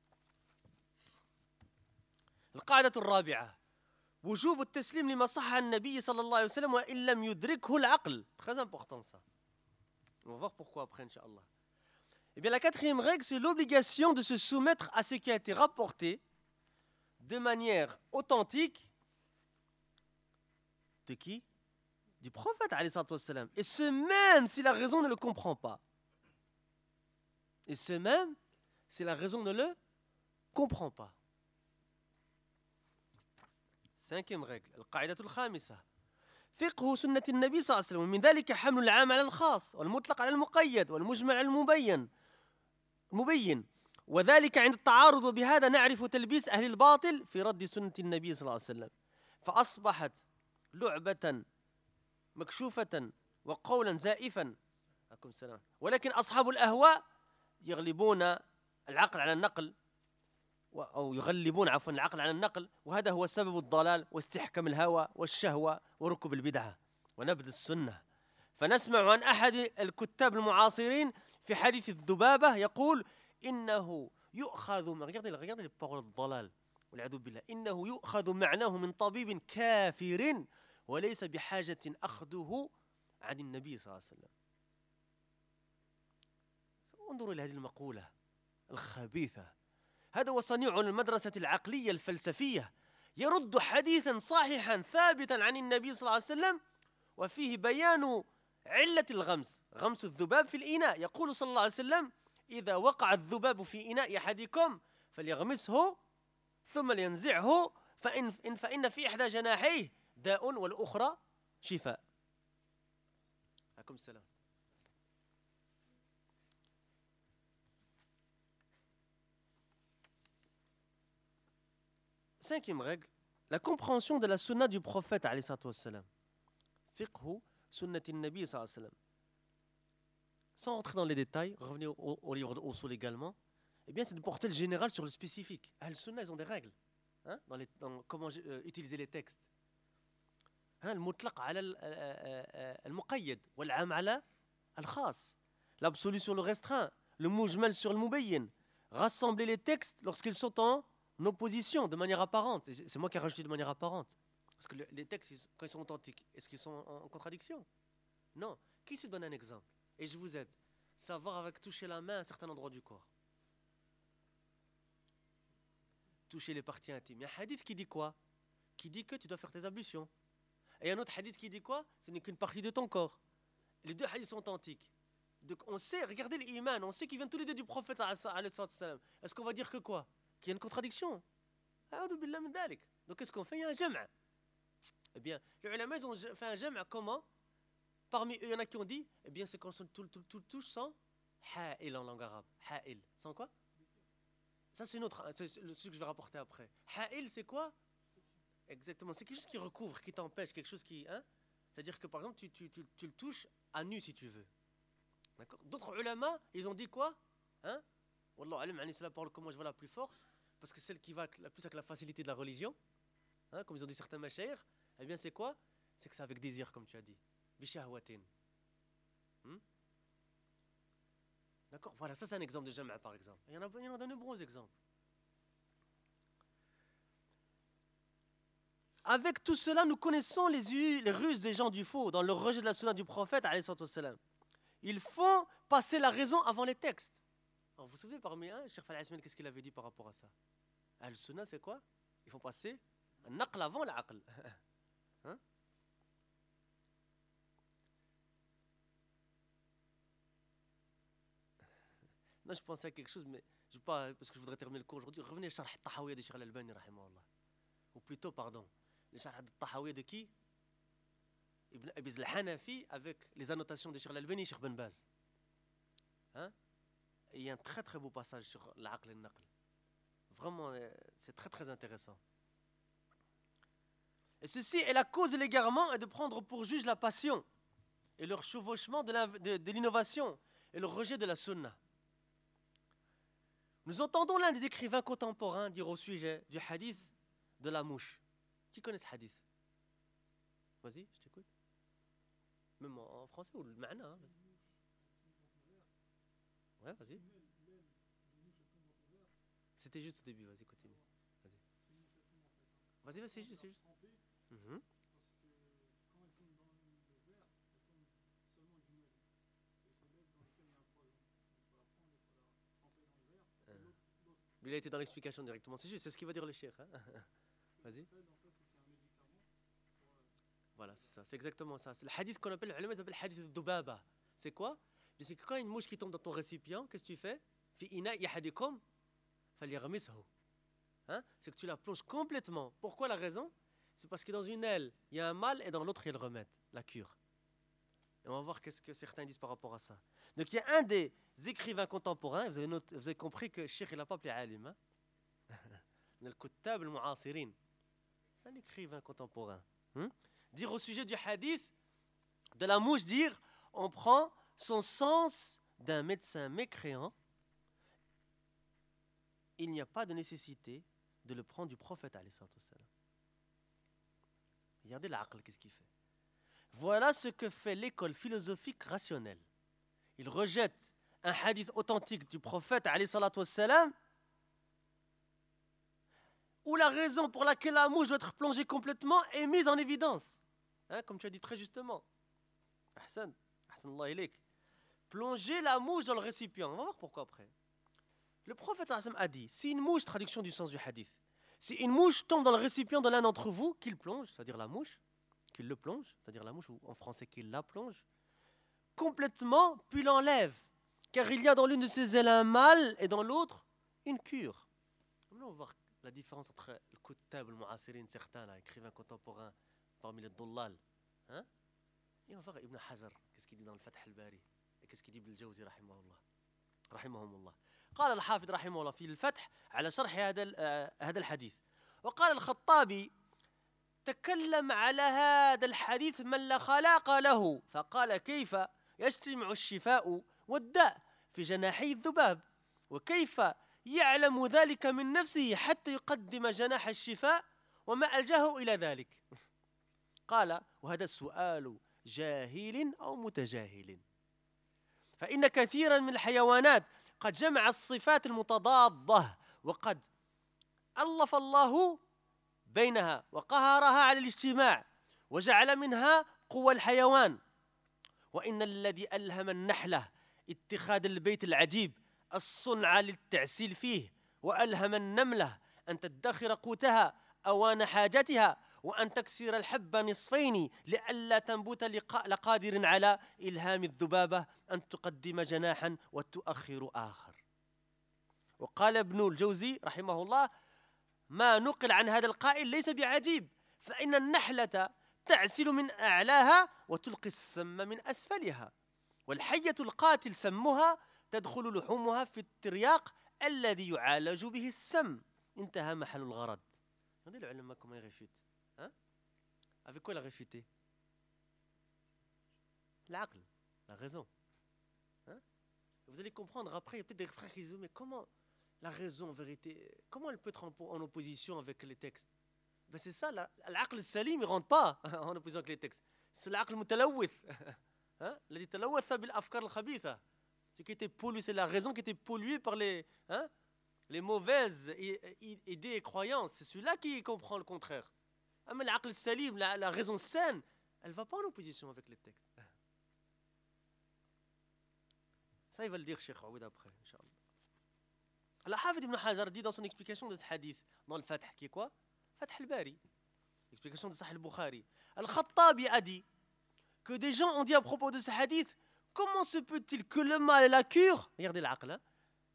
القاعدة الرابعة وجوب التسليم لما صح عن النبي صلى الله عليه وسلم وإن لم يدركه العقل. Très important ça. On va voir pourquoi après, Inch'Allah. Eh bien, la 4e règle, c'est l'obligation de se soumettre à ce qui a été rapporté de manière authentique. De qui? Du prophète, alayhi salatu wassalam. Et ce même si la raison ne le comprend pas. Et ce même si la raison ne le comprend pas. 5e règle, القاعدة الخامسة فقه سنة النبي صلى الله عليه وسلم ومن ذلك حمل العام على الخاص والمطلق على المقيد والمجمع على المبين وذلك عند التعارض وبهذا نعرف تلبيس أهل الباطل في رد سنة النبي صلى الله عليه وسلم فأصبحت لعبة مكشوفة وقولا زائفا ولكن أصحاب الأهواء يغلبون العقل على النقل أو يغلبون عفوا العقل على النقل وهذا هو سبب الضلال واستحكام الهوى والشهوة وركوب البدعة ونبذ السنة. فنسمع عن أحد الكتاب المعاصرين في حديث الذبابة يقول إنه يؤخذ regardez les paroles الضلال والعياذ بالله إنه يؤخذ معناه من طبيب كافر وليس بحاجة أخذه عن النبي صلى الله عليه وسلم. انظروا إلى هذه المقولة الخبيثة. هذا هو صنيع المدرسة العقلية الفلسفية يرد حديثا صحيحا ثابتا عن النبي صلى الله عليه وسلم وفيه بيان علة الغمس غمس الذباب في الإناء. يقول صلى الله عليه وسلم إذا وقع الذباب في إناء أحدكم فليغمسه ثم لينزعه فإن في إحدى جناحيه داء والأخرى شفاء. عليكم السلام. Cinquième règle, la compréhension de la sunna du prophète alayhi salatu wassalam. Fiqhu sunnati nabi sallallahu alayhi wa sallam. Sans rentrer dans les détails, revenez au livre de Usul également, eh bien c'est de porter le général sur le spécifique. Al-Sunna, ils ont des règles hein, dans comment utiliser les textes. المطلق على المقيد والعام على الخاص. L'absolu sur le restreint, le mujmal sur le mubayyin. Rassembler les textes lorsqu'ils sont en opposition, de manière apparente. C'est moi qui ai rajouté de manière apparente. Parce que les textes, quand ils sont authentiques, est-ce qu'ils sont en contradiction? Non. Qui se donne un exemple? Et je vous aide. Savoir avec toucher la main à un certain endroit du corps. Toucher les parties intimes. Il y a un hadith qui dit quoi? Qui dit que tu dois faire tes ablutions. Et un autre hadith qui dit quoi? Ce n'est qu'une partie de ton corps. Les deux hadiths sont authentiques. Donc on sait, regardez l'iman, on sait qu'ils viennent tous les deux du prophète. Est-ce qu'on va dire que quoi? Qu'il y a une contradiction? Donc qu'est-ce qu'on fait? Il y a un jam'. Eh bien, les ulama, ils ont fait un jam' comment? Parmi eux, il y en a qui ont dit, eh bien, c'est quand on touche sans ha'il en langue arabe. Ha'il. Sans quoi? Ça, c'est celui que je vais rapporter après. Ha'il, c'est quoi? Exactement. C'est quelque chose qui recouvre, qui t'empêche, quelque chose qui. Hein? C'est-à-dire que, par exemple, tu le touches à nu si tu veux. D'accord? D'autres ulama, ils ont dit quoi? Hein? Wallah alim, c'est la parole que moi je vois la plus forte, parce que celle qui va la plus avec la facilité de la religion, hein, comme ils ont dit certains mashayikh, eh bien c'est quoi? C'est que c'est avec désir, comme tu as dit. Bishahwatin. D'accord? Voilà, ça c'est un exemple de jama' par exemple. Il y en a de nombreux exemples. Avec tout cela, nous connaissons les ruses des gens du faux dans le rejet de la sunna du prophète, alayhi salatu wassalam. Ils font passer la raison avant les textes. Alors, vous vous souvenez parmi un, Cheikh Falih Ismail, qu'est-ce qu'il avait dit par rapport à ça? Al-Sunna, c'est quoi? Ils font passer un naql avant l'aql. Hein? Non, je pensais à quelque chose, mais je pas, parce que je voudrais terminer le cours aujourd'hui. Revenez Sharh al-Tahawiyya de Cheikh al-Albani, rahimahullah. Ou plutôt, pardon, le Sharh al-Tahawiyya de qui? Ibn Abi al-Hanafi, avec les annotations de Cheikh al-Albani et Cheikh Ben Baz. Hein? Et il y a un très très beau passage sur l'aql et le naql. Vraiment, c'est très très intéressant. Et ceci est la cause de l'égarement et de prendre pour juge la passion et leur chevauchement de l'innovation et le rejet de la sunna. Nous entendons l'un des écrivains contemporains dire au sujet du hadith de la mouche. Qui connaît ce hadith? Vas-y, je t'écoute. Même en français ou le ma'na, hein, vas-y. Ouais, vas-y. C'était juste au début, vas-y, continue. Vas-y, vas-y, c'est juste. Mm-hmm. Lui, il a été dans l'explication directement. C'est juste, c'est ce qu'il va dire le cheikh. Hein. Vas-y. Voilà, c'est ça. C'est exactement ça. C'est le hadith qu'on appelle, les ulama appellent le hadith de Dubaba. C'est quoi? C'est que quand il y a une mouche qui tombe dans ton récipient, qu'est-ce que tu fais? Fi ina yahadikum falyaghmishu. Hein? C'est que tu la plonges complètement. Pourquoi la raison? C'est parce que dans une aile, il y a un mal et dans l'autre, il y a le remède, la cure. Et on va voir qu'est-ce que certains disent par rapport à ça. Donc il y a un des écrivains contemporains, vous avez compris que Cheikh il n'a pas appelé alim. Hein? Le Kuttab al-Mu'asirin. Un écrivain contemporain. Dire au sujet du hadith, de la mouche, dire, on prend son sens d'un médecin mécréant. Il n'y a pas de nécessité de le prendre du prophète, alayhi salatu wassalam. Regardez l'aql, qu'est-ce qu'il fait. Voilà ce que fait l'école philosophique rationnelle. Il rejette un hadith authentique du prophète, alayhi salatu wassalam, où la raison pour laquelle la mouche doit être plongée complètement est mise en évidence. Hein, comme tu as dit très justement. Ahsan, ahsanallah ilayk. Plonger la mouche dans le récipient. On va voir pourquoi après. Le prophète a dit, si une mouche, traduction du sens du hadith, si une mouche tombe dans le récipient de l'un d'entre vous, qu'il plonge, c'est-à-dire la mouche, qu'il le plonge, c'est-à-dire la mouche, ou en français qu'il la plonge, complètement, puis l'enlève. Car il y a dans l'une de ses ailes un mal et dans l'autre une cure. On va voir la différence entre le Kuttab, le Mu'asirin, certains là, écrivains contemporains parmi les Dullal. Hein? Et on va voir Ibn Hajar, qu'est-ce qu'il dit dans le Fath al-Bari, et qu'est-ce qu'il dit Ibn al-Jawzi, رحمهم الله. قال الحافظ رحمه الله في الفتح على شرح هذا الحديث. وقال الخطابي تكلم على هذا الحديث من لا خلاق له فقال كيف يجتمع الشفاء والداء في جناحي الذباب وكيف يعلم ذلك من نفسه حتى يقدم جناح الشفاء وما ألجاه إلى ذلك. قال وهذا السؤال جاهل أو متجاهل فإن كثيرا من الحيوانات قد جمع الصفات المتضادة وقد ألف الله بينها وقهرها على الاجتماع وجعل منها قوى الحيوان وإن الذي ألهم النحلة اتخاذ البيت العجيب الصنع للتعسيل فيه وألهم النملة أن تدخر قوتها أوان حاجتها وأن تكسر الحب نصفين لئلا تنبت لقادر على إلهام الذبابة أن تقدم جناحا وتؤخر آخر. وقال ابن الجوزي رحمه الله ما نقل عن هذا القائل ليس بعجيب فإن النحلة تعسل من أعلاها وتلقي السم من أسفلها والحية القاتل سمها تدخل لحومها في الترياق الذي يعالج به السم. انتهى محل الغرض. Regardez le ulama comment il réfute. Hein? Avec quoi il a réfuté? L'aql, la raison. Hein? Vous allez comprendre après, il y a peut-être des frères qui disent mais comment la raison en vérité, comment elle peut être en opposition avec les textes? Ben c'est ça, l'aql salim, il ne rentre pas en opposition avec les textes. C'est l'aql mutalawith. الذي تلوث بالأفكار الخبيثة. C'est la raison qui était polluée par les mauvaises idées et croyances. C'est celui-là qui comprend le contraire. Mais l'aql salim, la raison saine, elle ne va pas en opposition avec les textes. Ça, il va le dire Cheikh Aoud après, Inch'Allah. Al-Hafid ibn Hajar dit dans son explication de ce hadith, dans le Fath, qui est quoi? Fath al-Bari, l'explication de Sahih al-Bukhari. Al-Khattabi a dit que des gens ont dit à propos de ce hadith, comment se peut-il que le mal et la cure, regardez l'aql,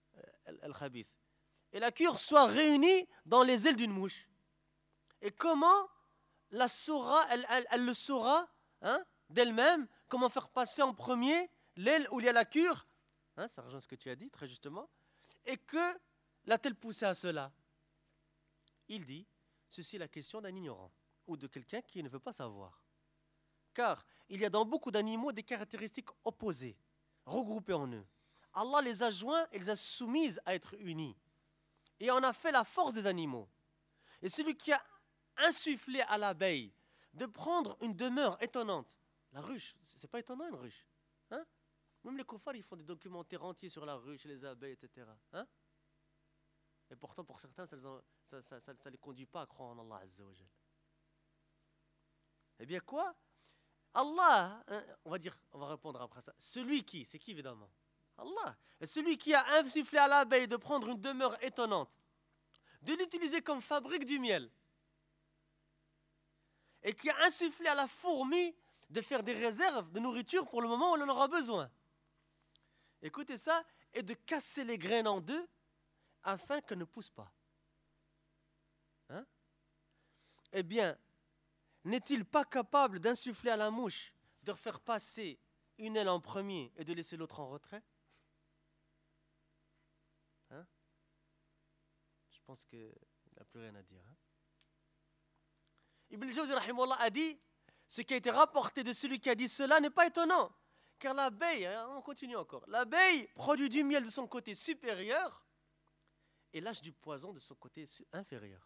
al-khabith. Et la cure soit réunie dans les ailes d'une mouche. Et comment elle le saura d'elle-même, comment faire passer en premier l'aile où il y a la cure, ça rejoint ce que tu as dit très justement, et que l'a-t-elle poussé à cela? Il dit, ceci est la question d'un ignorant ou de quelqu'un qui ne veut pas savoir. Car il y a dans beaucoup d'animaux des caractéristiques opposées, regroupées en eux. Allah les a joints et les a soumises à être unis. Et en a fait la force des animaux. Et celui qui a insufflé à l'abeille de prendre une demeure étonnante, la ruche, c'est pas étonnant une ruche. Même les koufars, ils font des documentaires entiers sur la ruche, les abeilles, etc. Et pourtant, pour certains, ça ne les conduit pas à croire en Allah Azza wa Jal. Eh bien quoi? Allah, on va répondre après ça. Celui qui, c'est qui évidemment? Allah. Et celui qui a insufflé à l'abeille de prendre une demeure étonnante, de l'utiliser comme fabrique du miel, et qui a insufflé à la fourmi de faire des réserves de nourriture pour le moment où elle en aura besoin. Écoutez ça, et de casser les graines en deux afin qu'elles ne poussent pas. Eh bien, n'est-il pas capable d'insuffler à la mouche, de faire passer une aile en premier et de laisser l'autre en retrait? Je pense qu'il n'a plus rien à dire. Ibn al-Jawzi rahimahullah a dit, ce qui a été rapporté de celui qui a dit cela n'est pas étonnant, car l'abeille, on continue encore, l'abeille produit du miel de son côté supérieur et lâche du poison de son côté inférieur.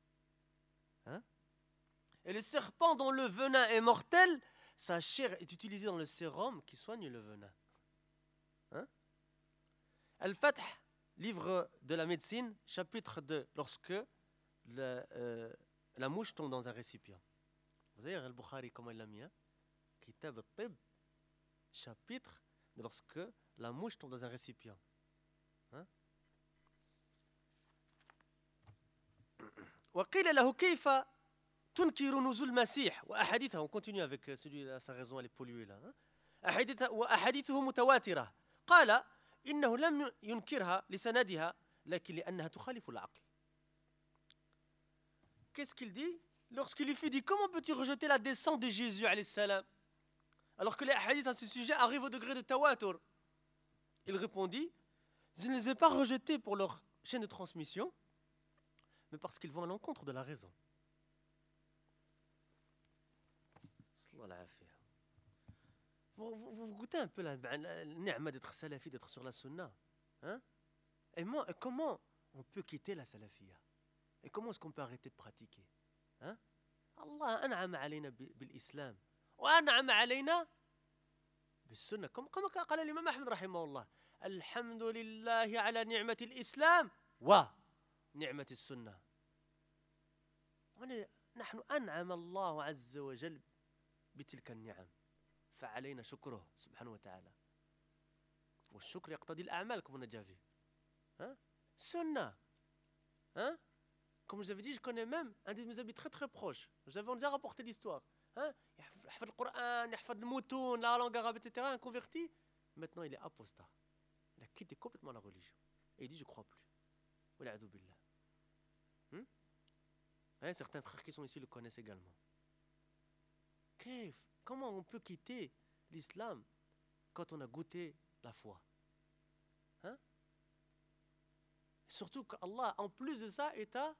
Et le serpent dont le venin est mortel, sa chair est utilisée dans le sérum qui soigne le venin. Al-Fath, livre de la médecine, chapitre 2, lorsque la mouche tombe dans un récipient. Vous savez, Al-Bukhari, comment il l'a mis, Kitab al-Tib, chapitre de lorsque la mouche tombe dans un récipient. وقيل له كيف تنكر نزول المسيح وأحاديثه. On continue avec celui à sa raison, elle est polluée là. وأحاديثه متواترة. قال إنه لم ينكرها لسندها لكن لأنها تخالف العقل. Qu'est-ce qu'il dit? Lorsqu'il lui fut dit, comment peux-tu rejeter la descente de Jésus alayhi salam alors que les hadiths à ce sujet arrivent au degré de tawatur? Il répondit, je ne les ai pas rejetés pour leur chaîne de transmission, mais parce qu'ils vont à l'encontre de la raison. Vous goûtez un peu la ni'ma d'être salafi, d'être sur la sunna. Et comment on peut quitter la salafiyya? Et comment est-ce qu'on peut arrêter de pratiquer? Allah an'ama alayna bil-islam wa an'ama alayna bis-sunnah. Comme قال الإمام أحمد رحمه الله, الحمد لله على نعمة الإسلام ونعمة السنة. نحن أنعم الله عز وجل بتلك النعم فعلينا شكره سبحانه وتعالى. والشكر يقتضي الأعمال comme on a déjà vu. Sunnah. Comme je vous avais dit, je connais même un de mes amis très très proches. Nous avons déjà rapporté l'histoire. Il fait le Coran, il fait le moutoun, la langue arabe, etc. Un converti. Maintenant, il est apostat. Il a quitté complètement la religion. Et il dit, je ne crois plus. Wala'adhu billah. Certains frères qui sont ici le connaissent également. Comment on peut quitter l'islam quand on a goûté la foi? Surtout qu'Allah, en plus de ça, est à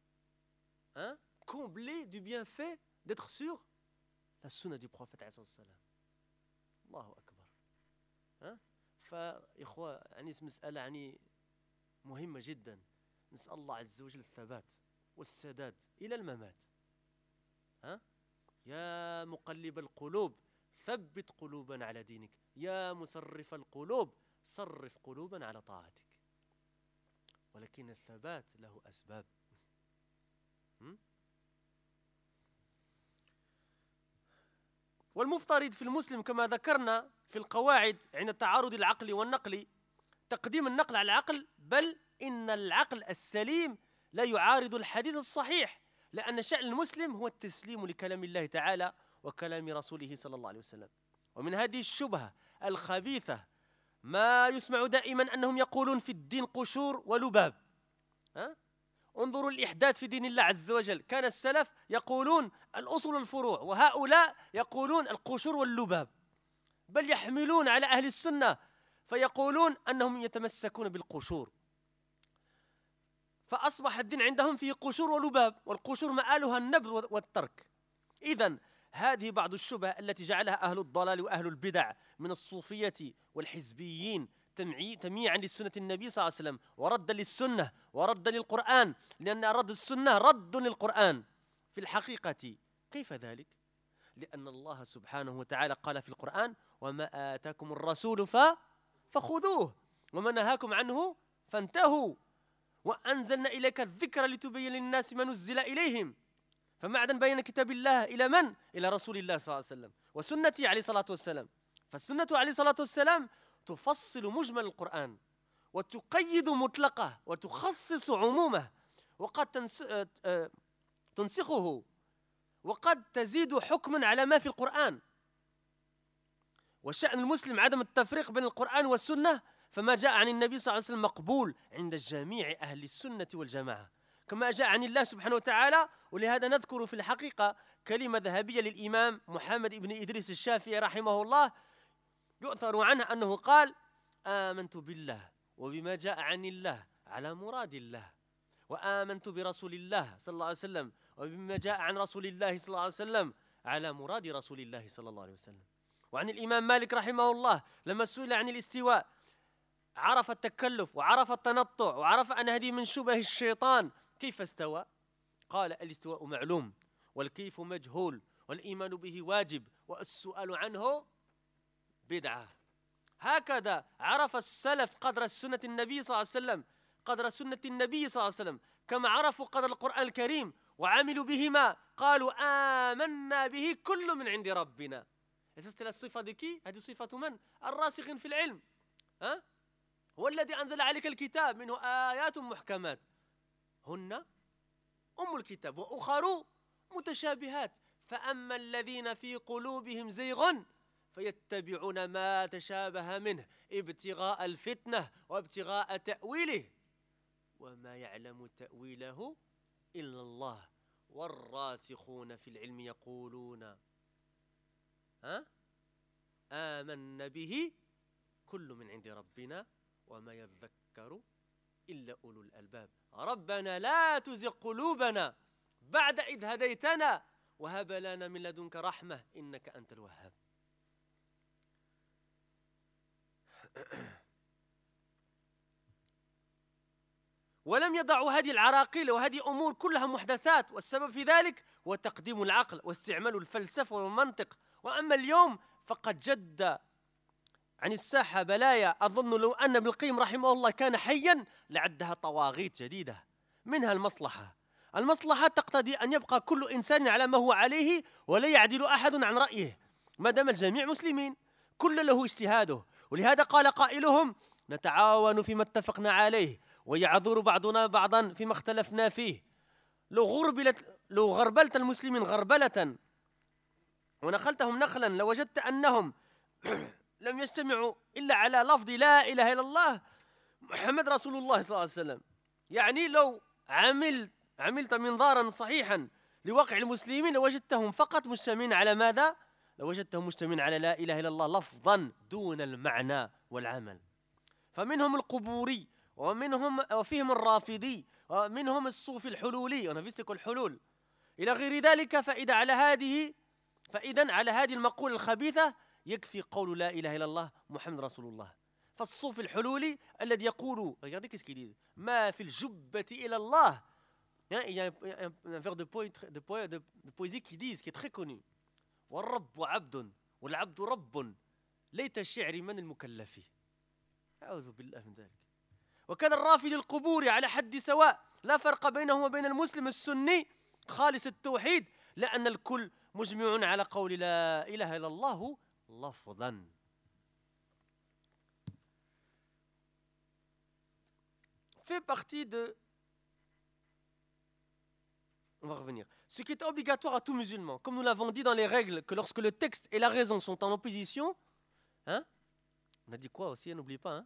combler du bienfait d'être sur la sunna du prophète alayhi salam. Allahu akbar. فإخوة يعني مسألة يعني مهمة جدا. نسأل الله عز وجل الثبات والسداد إلى الممات. يا مقلب القلوب ثبت قلوبنا على دينك يا مصرف القلوب صرف قلوبنا على طاعتك. ولكن الثبات له أسباب. والمفترض في المسلم كما ذكرنا في القواعد عند التعارض العقلي والنقلي تقديم النقل على العقل، بل إن العقل السليم لا يعارض الحديث الصحيح، لأن شأن المسلم هو التسليم لكلام الله تعالى وكلام رسوله صلى الله عليه وسلم. ومن هذه الشبهة الخبيثة ما يسمع دائما أنهم يقولون في الدين قشور ولباب. انظروا الإحداث في دين الله عز وجل. كان السلف يقولون الأصول والفروع، وهؤلاء يقولون القشور واللباب، بل يحملون على أهل السنة فيقولون أنهم يتمسكون بالقشور، فأصبح الدين عندهم فيه قشور ولباب، والقشور مآلها النبذ والترك. إذن هذه بعض الشبه التي جعلها أهل الضلال وأهل البدع من الصوفية والحزبيين تمييعا لسنة النبي صلى الله عليه وسلم، وردا للسنة وردا للقرآن، لأن رد السنة رد للقرآن. في الحقيقة كيف ذلك؟ لأن الله سبحانه وتعالى قال في القرآن: وما آتاكم الرسول فخذوه وما نهاكم عنه فانتهوا وأنزلنا إليك الذكر لتبين للناس ما نزل إليهم. فمعدن بين كتاب الله إلى من؟ إلى رسول الله صلى الله عليه وسلم وسنته عليه الصلاة والسلام. فالسنة عليه الصلاة والسلام تفصل مجمل القرآن وتقيد مطلقه وتخصص عمومه، وقد تنسخه، وقد تزيد حكما على ما في القرآن. وشأن المسلم عدم التفريق بين القرآن والسنة، فما جاء عن النبي صلى الله عليه وسلم مقبول عند جميع أهل السنة والجماعة كما جاء عن الله سبحانه وتعالى. ولهذا نذكر في الحقيقة كلمة ذهبية للإمام محمد بن إدريس الشافعي رحمه الله، يؤثر عنه أنه قال: آمنت بالله وبما جاء عن الله على مراد الله، وآمنت برسول الله صلى الله عليه وسلم وبما جاء عن رسول الله صلى الله عليه وسلم على مراد رسول الله صلى الله عليه وسلم. وعن الإمام مالك رحمه الله لما سئل عن الاستواء عرف التكلف وعرف التنطع وعرف أن هذه من شبه الشيطان. كيف استوى؟ قال: الاستواء معلوم والكيف مجهول والإيمان به واجب والسؤال عنه بدعة. هكذا عرف السلف قدر سنة النبي صلى الله عليه وسلم، قدر سنة النبي صلى الله عليه وسلم، كما عرفوا قدر القرآن الكريم وعملوا بهما. قالوا: آمنا به كل من عند ربنا. الصفة ديكي هذه صفة من؟ الراسخين في العلم. هو الذي أنزل عليك الكتاب منه آيات محكمات هن أم الكتاب وأخر متشابهات، فأما الذين في قلوبهم زيغ فيتبعون ما تشابه منه ابتغاء الفتنة وابتغاء تأويله وما يعلم تأويله إلا الله والراسخون في العلم يقولون آمنا به كل من عند ربنا وما يذكر إلا أولو الألباب ربنا لا تزغ قلوبنا بعد إذ هديتنا وهب لنا من لدنك رحمة إنك أنت الوهاب. ولم يضعوا هذه العراقيل وهذه أمور كلها محدثات، والسبب في ذلك هو تقديم العقل واستعمال الفلسفة والمنطق. وأما اليوم فقد جد عن الساحة بلايا أظن لو أن ابن القيم رحمه الله كان حيا لعدها طواغيت جديدة. منها المصلحة تقتضي أن يبقى كل إنسان على ما هو عليه ولا يعدل أحد عن رأيه ما دام الجميع مسلمين، كل له اجتهاده. ولهذا قال قائلهم: نتعاون فيما اتفقنا عليه ويعذر بعضنا بعضا فيما اختلفنا فيه. لو غربلت المسلمين غربلة ونخلتهم نخلا لوجدت أنهم لم يجتمعوا إلا على لفظ لا إله إلا الله محمد رسول الله صلى الله عليه وسلم. يعني لو عملت منظارا صحيحا لواقع المسلمين لوجدتهم فقط مجتمعين على ماذا؟ لوجدتهم مجتمعين على لا إله إلا الله لفظا دون المعنى والعمل. فمنهم القبوري وفيهم الرافضي ومنهم الصوفي الحلولي ونفسك الحلول إلى غير ذلك. فإذا على هذه المقولة الخبيثة يكفي قول لا إله إلا الله محمد رسول الله. فالصوفي الحلولي الذي يقول ما في الجبة إلى الله. Il y a un vers de poésie qui est très connu. والرب عبد والعبد رب ليت الشعر من المكلف. أعوذ بالله من ذلك. وكان الرافض القبور على حد سواء لا فرق بينه وبين المسلم السني خالص التوحيد، لأن الكل مجمع على قول لا إله إلا الله لفظا. Fait partie de... On va revenir. Ce qui est obligatoire à tout musulman, comme nous l'avons dit dans les règles, que lorsque le texte et la raison sont en opposition, On a dit quoi aussi, n'oublie pas,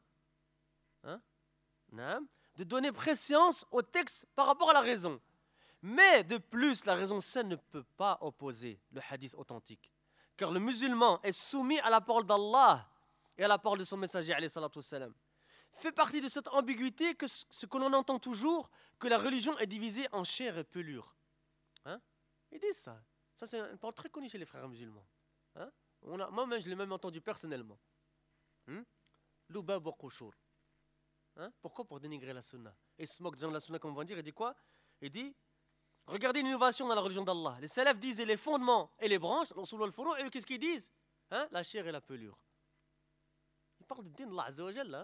de donner préséance au texte par rapport à la raison. Mais de plus, la raison saine ne peut pas opposer le hadith authentique. Car le musulman est soumis à la parole d'Allah et à la parole de son messager, alayhi salatu wassalam. Fait partie de cette ambiguïté que ce que l'on entend toujours, que la religion est divisée en chair et pelure. Ils disent ça. Ça, c'est une parole très connue chez les frères musulmans. Moi-même, je l'ai même entendu personnellement. L'ubab wa qushur. Pourquoi? Pour dénigrer la sunna. Et se moque des gens de la sunna, comme on va dire. Il dit quoi? Il dit, regardez l'innovation dans la religion d'Allah. Les salafs disent les fondements et les branches. Et eux, qu'est-ce qu'ils disent? La chair et la pelure. Ils parlent du din d'Allah Azza wa Jalla.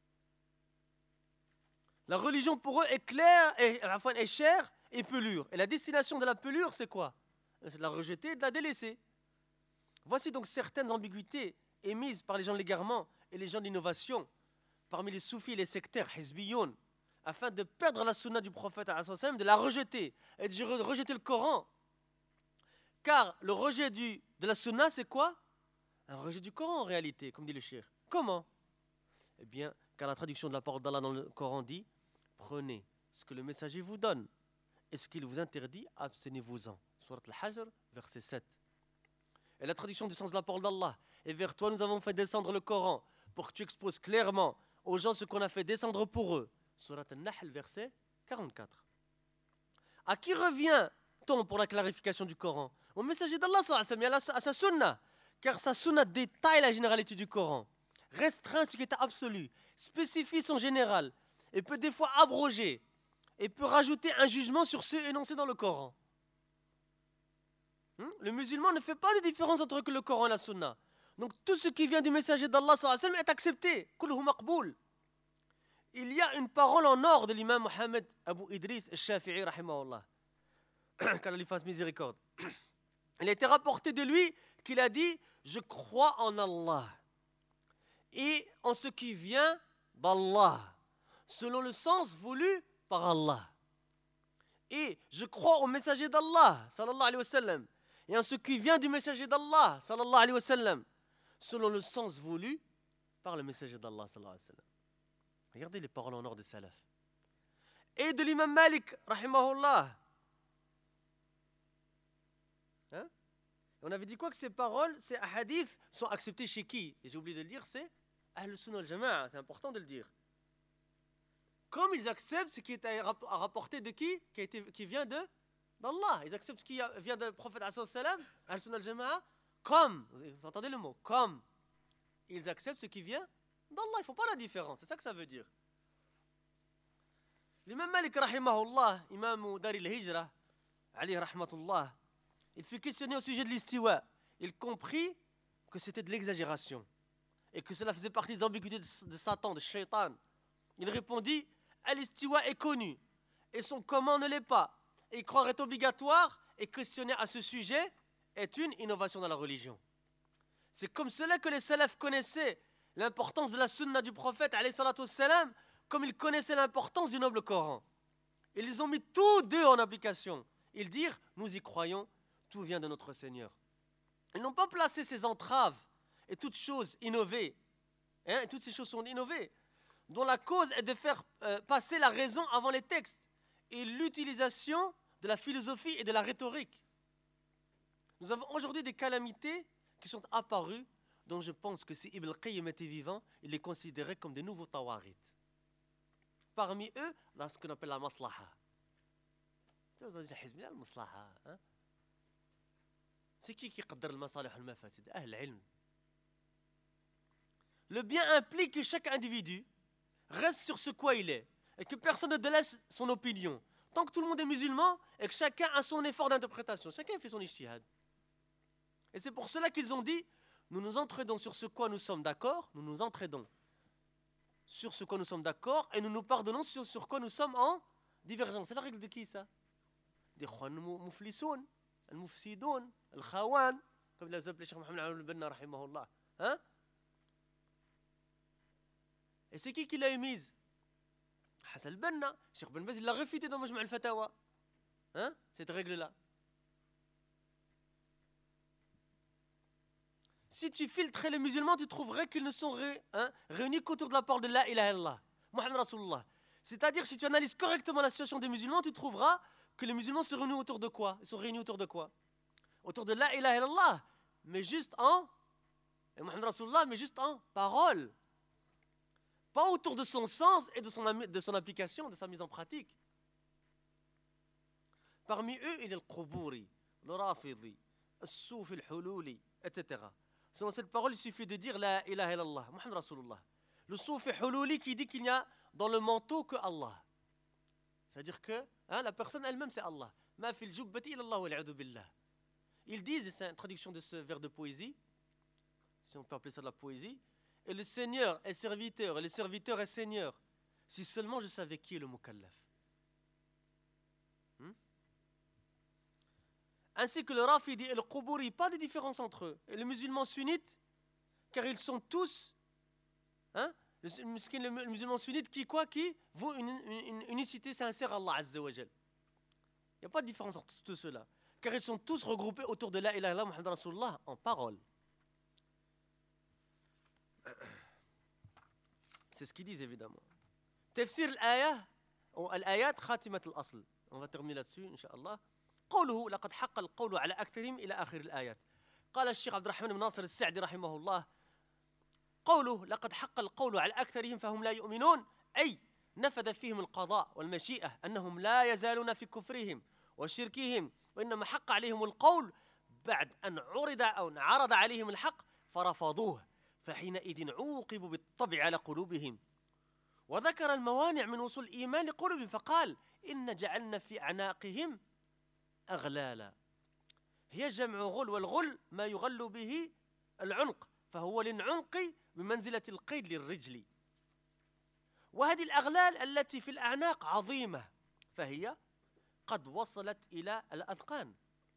La religion pour eux est claire, est chair et pelure. Et la destination de la pelure, c'est quoi? C'est de la rejeter et de la délaisser. Voici donc certaines ambiguïtés émises par les gens de l'égarement et les gens d'innovation parmi les soufis et les sectaires, hizbiyoun, afin de perdre la sunna du prophète, de la rejeter et de rejeter le Coran. Car le rejet de la sunna, c'est quoi? Un rejet du Coran en réalité, comme dit le cheikh. Comment? Eh bien, car la traduction de la parole d'Allah dans le Coran dit: prenez ce que le messager vous donne et ce qu'il vous interdit, abstenez-vous-en. Surat al-Hajr, verset 7. Et la traduction du sens de la parole d'Allah: et vers toi nous avons fait descendre le Coran pour que tu exposes clairement aux gens ce qu'on a fait descendre pour eux. Surat al-Nahl, verset 44. À qui revient-on pour la clarification du Coran? Au messager d'Allah, à sa sunna, car sa sunna détaille la généralité du Coran, restreint ce qui est absolu, spécifie son général, et peut des fois abroger, et peut rajouter un jugement sur ceux énoncés dans le Coran. Le musulman ne fait pas de différence entre le Coran et la sunna. Donc tout ce qui vient du messager d'Allah est accepté. Il y a une parole en or de l'imam Mohammed Abu Idris al-Shafi'i, rahimahullah, qu'Allah lui fasse miséricorde. Il a été rapporté de lui qu'il a dit: je crois en Allah et en ce qui vient d'Allah, selon le sens voulu par Allah. Et je crois au messager d'Allah, sallallahu alayhi wa sallam, et en ce qui vient du messager d'Allah, sallallahu alayhi wa sallam, selon le sens voulu par le messager d'Allah, sallallahu alayhi wa sallam. Regardez les paroles en or des salaf. Et de l'imam Malik, rahimahullah. On avait dit quoi? Que ces paroles, ces hadiths sont acceptés chez qui? Et j'ai oublié de le dire, c'est Ahl Sunnah wal Jama'a. C'est important de le dire. Comme ils acceptent ce qui est à rapporter de qui vient d'Allah. Ils acceptent ce qui vient du prophète Ahl Sunnah wal Jama'a, comme, vous entendez le mot, comme ils acceptent ce qui vient d'Allah. Il ne faut pas la différence, c'est ça que ça veut dire. L'imam Malik, rahimahullah, imam Dar al-Hijra, alayhi rahmatullah, il fut questionné au sujet de l'istiwa. Il comprit que c'était de l'exagération et que cela faisait partie des ambiguïtés de Satan, de Shaitan. Il répondit: l'istiwa est connu et son comment ne l'est pas. Et croire est obligatoire, et questionner à ce sujet est une innovation dans la religion. C'est comme cela que les salafs connaissaient l'importance de la sunna du prophète, alayhi salatu wassalam, comme ils connaissaient l'importance du noble Coran. Ils les ont mis tous deux en application. Ils dirent: nous y croyons, tout vient de notre Seigneur. Ils n'ont pas placé ces entraves et toutes choses innovées. Et toutes ces choses sont innovées, dont la cause est de faire passer la raison avant les textes et l'utilisation de la philosophie et de la rhétorique. Nous avons aujourd'hui des calamités qui sont apparues, dont je pense que si Ibn al-Qayyim était vivant, il les considérait comme des nouveaux tawarit. Parmi eux, là, ce qu'on appelle la maslaha. C'est qui qaddar al-masalih al-mafasid? Ahl al-ilm. Le bien implique que chaque individu reste sur ce quoi il est et que personne ne délaisse son opinion. Tant que tout le monde est musulman et que chacun a son effort d'interprétation, chacun fait son ijtihad. Et c'est pour cela qu'ils ont dit: nous nous entraidons sur ce quoi nous sommes d'accord, nous nous entraidons sur ce quoi nous sommes d'accord et nous nous pardonnons sur ce quoi nous sommes en divergence. C'est la règle de qui ça? Des khwan muflisoun, al-mufsidoun, al-khawan, comme l'a appelé Cheikh Mohamed al-Banna, rahimahullah. Et c'est qui l'a émise? Hassan al-Banna. Cheikh Ben Baz, il l'a réfuté dans Majma' al-Fatawa. Cette règle-là. Si tu filtrais les musulmans, tu trouverais qu'ils ne sont réunis qu'autour de la parole de la ilaha illallah, Muhammad Rasulullah. C'est-à-dire, si tu analyses correctement la situation des musulmans, tu trouveras que les musulmans se réunissent autour de quoi? Ils sont réunis autour de quoi? Autour de la ilaha illallah, mais juste en, et Muhammad Rasulullah, mais juste en parole. Pas autour de son sens et de son application, de sa mise en pratique. Parmi eux, il y a le Quburi, le Rafidi, le Soufi, le Hululi, etc. Selon cette parole, il suffit de dire la ilaha illallah, Muhammad Rasulullah. Le Soufi Hululi qui dit qu'il n'y a dans le manteau que Allah. C'est-à-dire que la personne elle-même, c'est Allah. Ma fil jubbati illallah wal-'a'udhu billah. Ils disent, et c'est une traduction de ce vers de poésie, si on peut appeler ça de la poésie, et le Seigneur est serviteur, et le serviteur est Seigneur. Si seulement je savais qui est le mukallaf. Ainsi que le Rafidi et le Quburi, pas de différence entre eux. Et les musulmans sunnites, car ils sont tous, le musulman sunnite qui vaut une unicité sincère à Allah Azza wa Jal. Il n'y a pas de différence entre tous ceux-là. Car ils sont tous regroupés autour de la ilaha illallah Muhammad Rasulullah en parole. C'est ce qu'ils disent évidemment. Tafsir al-ayah, ou al-ayat khatimat al-asl. On va terminer là-dessus, Inch'Allah. قوله لقد حق القول على أكثرهم إلى آخر الآيات. قال الشيخ عبد الرحمن بن ناصر السعدي رحمه الله: قوله لقد حق القول على أكثرهم فهم لا يؤمنون، أي نفذ فيهم القضاء والمشيئة أنهم لا يزالون في كفرهم وشركهم، وإنما حق عليهم القول بعد أن عرض عليهم الحق فرفضوه، فحينئذ عوقبوا بالطبع على قلوبهم. وذكر الموانع من وصول الإيمان لقلوبهم فقال: إن جعلنا في أعناقهم أغلالا. هي جمع غل، والغل ما يغل به العنق، فهو للعنق بمنزلة القيد للرجل. وهذه الأغلال التي في الأعناق عظيمة، فهي قد وصلت إلى الأذقان،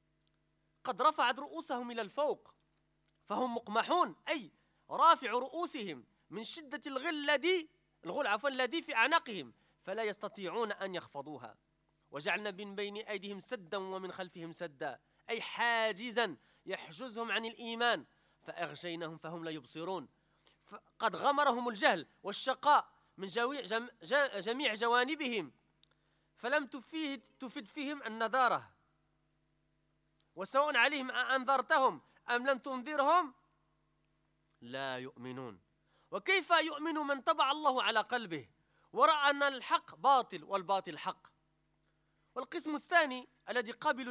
قد رفعت رؤوسهم إلى الفوق، فهم مقمحون، أي رافع رؤوسهم من شدة الغل الذي في أعناقهم، فلا يستطيعون أن يخفضوها. وجعلنا من بين أيديهم سدا ومن خلفهم سدا، أي حاجزا يحجزهم عن الإيمان، فأغشيناهم فهم لا يبصرون. قد غمرهم الجهل والشقاء من جميع جوانبهم، فلم تفد فيهم النذارة، وسواء عليهم أنذرتهم أم لم تنذرهم لا يؤمنون. وكيف يؤمن من طبع الله على قلبه ورأى أن الحق باطل والباطل حق؟ والقسم الثاني الذي قابل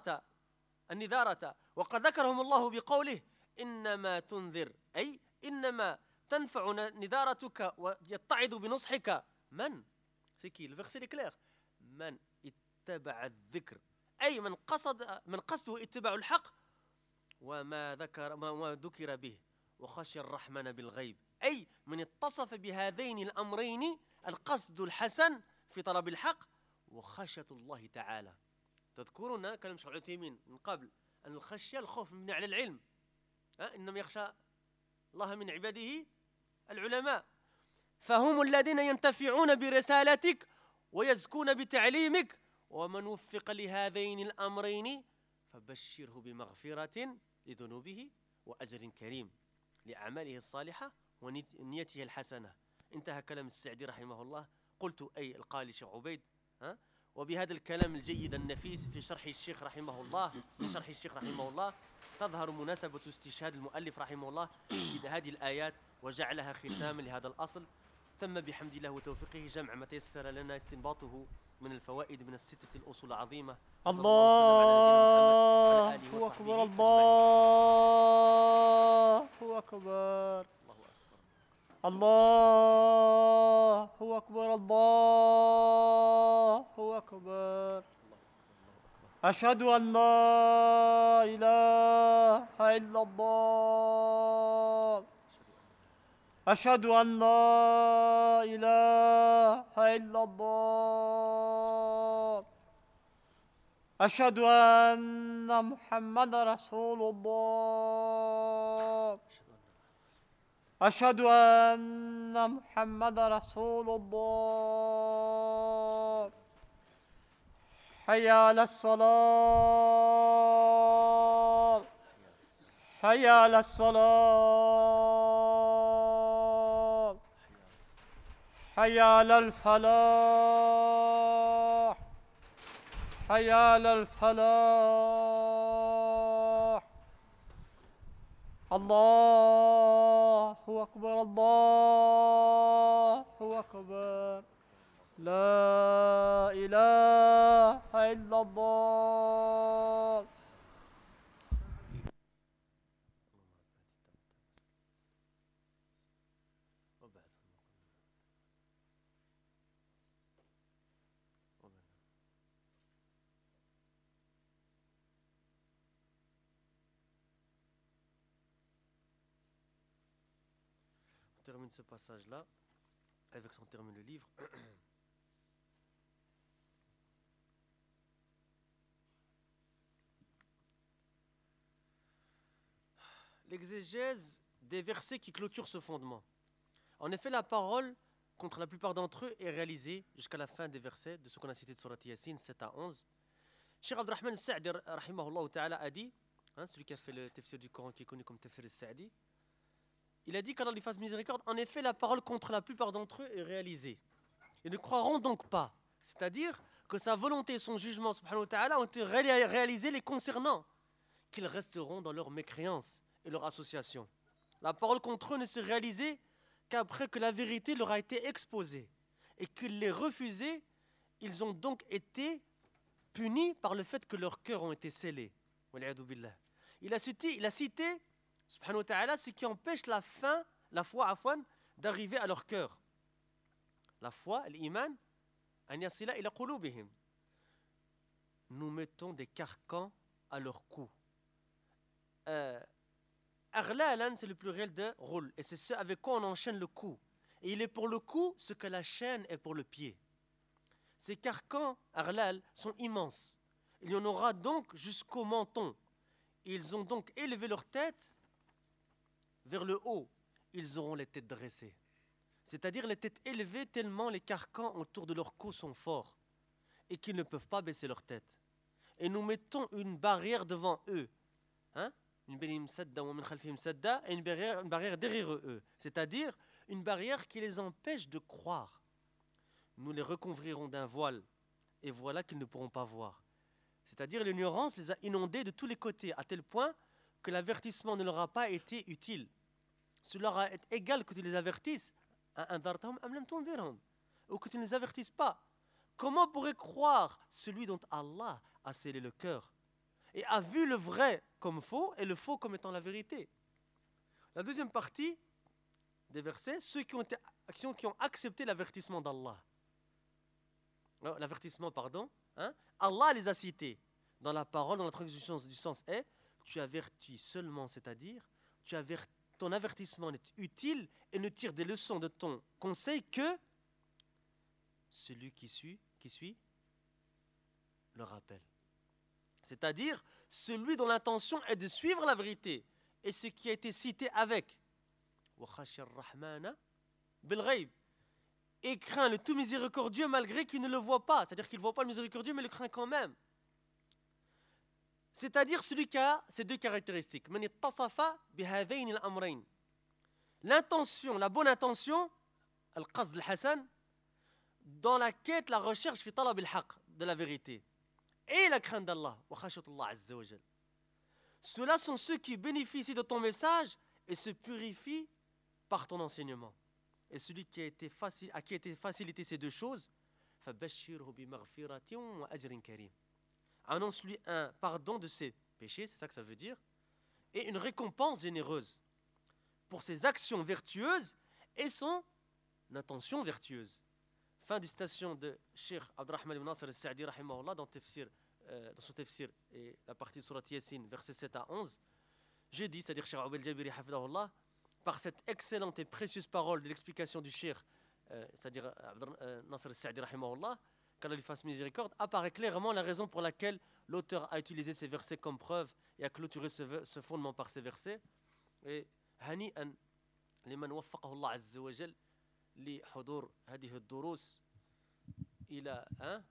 النذارة وقد ذكرهم الله بقوله: إنما تنذر، أي إنما تنفع نذارتك ويتعظ بنصحك من؟ سيكي الفيرسي كلير، من اتبع الذكر، أي من قصده اتباع الحق وما ذكر به، وخشي الرحمن بالغيب، أي من اتصف بهذين الأمرين، القصد الحسن في طلب الحق وخشية الله تعالى. تذكرون كلام الشيخ عثيمين من قبل أن الخشية الخوف مبني على العلم، إنما يخشى الله من عباده العلماء، فهم الذين ينتفعون برسالتك ويزكون بتعليمك، ومن وفق لهذين الأمرين فبشره بمغفرة لذنوبه وأجر كريم لأعماله الصالحة ونيته الحسنة. انتهى كلام السعدي رحمه الله. قلت أي القائل الشيخ عبيد، وبهذا الكلام الجيد النفيس في شرح الشيخ رحمه الله، من شرح الشيخ رحمه الله، تظهر مناسبة استشهاد المؤلف رحمه الله بهذه الآيات وجعلها ختاما لهذا الأصل. تم بحمد الله وتوفيقه جمع ما تيسر لنا استنباطه من الفوائد من الستة الأصول العظيمة. الله أكبر، الله أكبر، الله أكبر، الله أكبر. أشهد أن لا إله إلا الله، أشهد أن لا إله إلا الله، أشهد أن محمد رسول الله، أشهد أن محمد رسول الله. حي على الصلاة، حي على الصلاة حي على الفلاح حي على الفلاح الله أكبر الله أكبر لا إله إلا الله On termine ce passage-là. Avec ça, on termine le livre. L'exégèse des versets qui clôturent ce fondement. En effet, la parole, contre la plupart d'entre eux, est réalisée jusqu'à la fin des versets de ce qu'on a cité de Surat Yassine 7 à 11. Cheikh Abdurrahman al-Sa'di, rahimahullah ta'ala, a dit, celui qui a fait le tafsir du Coran qui est connu comme tafsir al-Sa'di, il a dit qu'Allah lui fasse miséricorde, en effet, la parole contre la plupart d'entre eux est réalisée. Ils ne croiront donc pas. C'est-à-dire que sa volonté et son jugement, subhanahu wa ta'ala, ont été réalisés les concernant, qu'ils resteront dans leur mécréance et leur association. La parole contre eux ne s'est réalisée qu'après que la vérité leur a été exposée et qu'ils l'aient refusée, ils ont donc été punis par le fait que leurs cœurs ont été scellés. Il a cité subhanahu wa ta'ala, ce qui empêche la foi, d'arriver à leur cœur. La foi, l'iman, an yasila ila qulubihim. Nous mettons des carcans à leur cou. Aghlalan, c'est le pluriel de roule, et c'est ce avec quoi on enchaîne le cou. Et il est pour le cou ce que la chaîne est pour le pied. Ces carcans, aghlal, sont immenses. Il y en aura donc jusqu'au menton. Ils ont donc élevé leur tête vers le haut. Ils auront les têtes dressées. C'est-à-dire les têtes élevées tellement les carcans autour de leur cou sont forts et qu'ils ne peuvent pas baisser leur tête. Et nous mettons une barrière devant eux. Une barrière derrière eux. C'est-à-dire une barrière qui les empêche de croire. Nous les recouvrirons d'un voile et voilà qu'ils ne pourront pas voir. C'est-à-dire l'ignorance les a inondés de tous les côtés à tel point que l'avertissement ne leur a pas été utile. Cela est égal que tu les avertisses ou que tu ne les avertisses pas. Comment pourrait croire celui dont Allah a scellé le cœur et a vu le vrai comme faux et le faux comme étant la vérité? La deuxième partie des versets, ceux qui ont accepté l'avertissement d'Allah. Allah les a cités dans la parole, dans la traduction du sens est tu avertis seulement, c'est-à-dire ton avertissement est utile et ne tire des leçons de ton conseil que celui qui suit le rappel. C'est-à-dire celui dont l'intention est de suivre la vérité et ce qui a été cité avec et craint le tout miséricordieux malgré qu'il ne le voit pas. C'est-à-dire qu'il ne voit pas le miséricordieux mais le craint quand même. C'est-à-dire celui qui a ces deux caractéristiques. L'intention, la bonne intention, al-qasd al-hasan, dans la quête, la recherche fi talab al-haq, de la vérité. Et la crainte d'Allah, wa khashyatullah azza wa jal. Ceux-là sont ceux qui bénéficient de ton message et se purifient par ton enseignement. Et celui à qui a été facilité ces deux choses, fabashshirhu bi maghfiratin wa ajrin karim. Annonce-lui un pardon de ses péchés, c'est ça que ça veut dire, et une récompense généreuse pour ses actions vertueuses et son intention vertueuse. Fin de citation de Cheikh Abdurrahman ibn Nasr al-Sa'di rahimahullah dans son tafsir et la partie de Surat Yassine, versets 7 à 11. J'ai dit, c'est-à-dire Cheikh Oubel Jabiri hafidahullah, par cette excellente et précieuse parole de l'explication du Cheikh, c'est-à-dire Nasr al-Sa'di rahimahullah, qu'Allah lui fasse miséricorde, apparaît clairement la raison pour laquelle l'auteur a utilisé ces versets comme preuve et a clôturé ce fondement par ces versets. Et hani'an liman waffaqahu Allah azza wa jal li hudur hadhihi ad-durus ila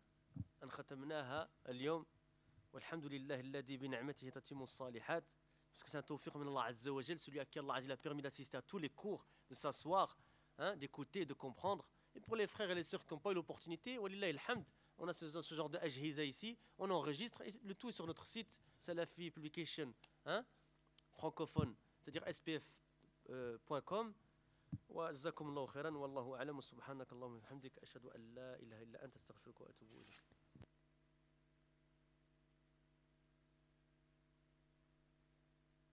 an khatamnaha al-yawm walhamdulillahi alladhi bi ni'matihi tatimmu as-salihat. parce que c'est un tawfiq min Allah Azza wa Jal, celui à qui Allah il a permis d'assister à tous les cours, de s'asseoir, hein, d'écouter, de comprendre. Et pour les frères et les sœurs qui n'ont pas eu l'opportunité, walillahi alhamd, on a ce genre de ajhiza ici, on enregistre, et le tout est sur notre site, Salafi Publication, hein, francophone, c'est-à-dire spf.com. وجزاكم الله خيرا والله اعلم سبحانك اللهم وبحمدك اشهد ان لا اله الا انت استغفرك واتوب اليك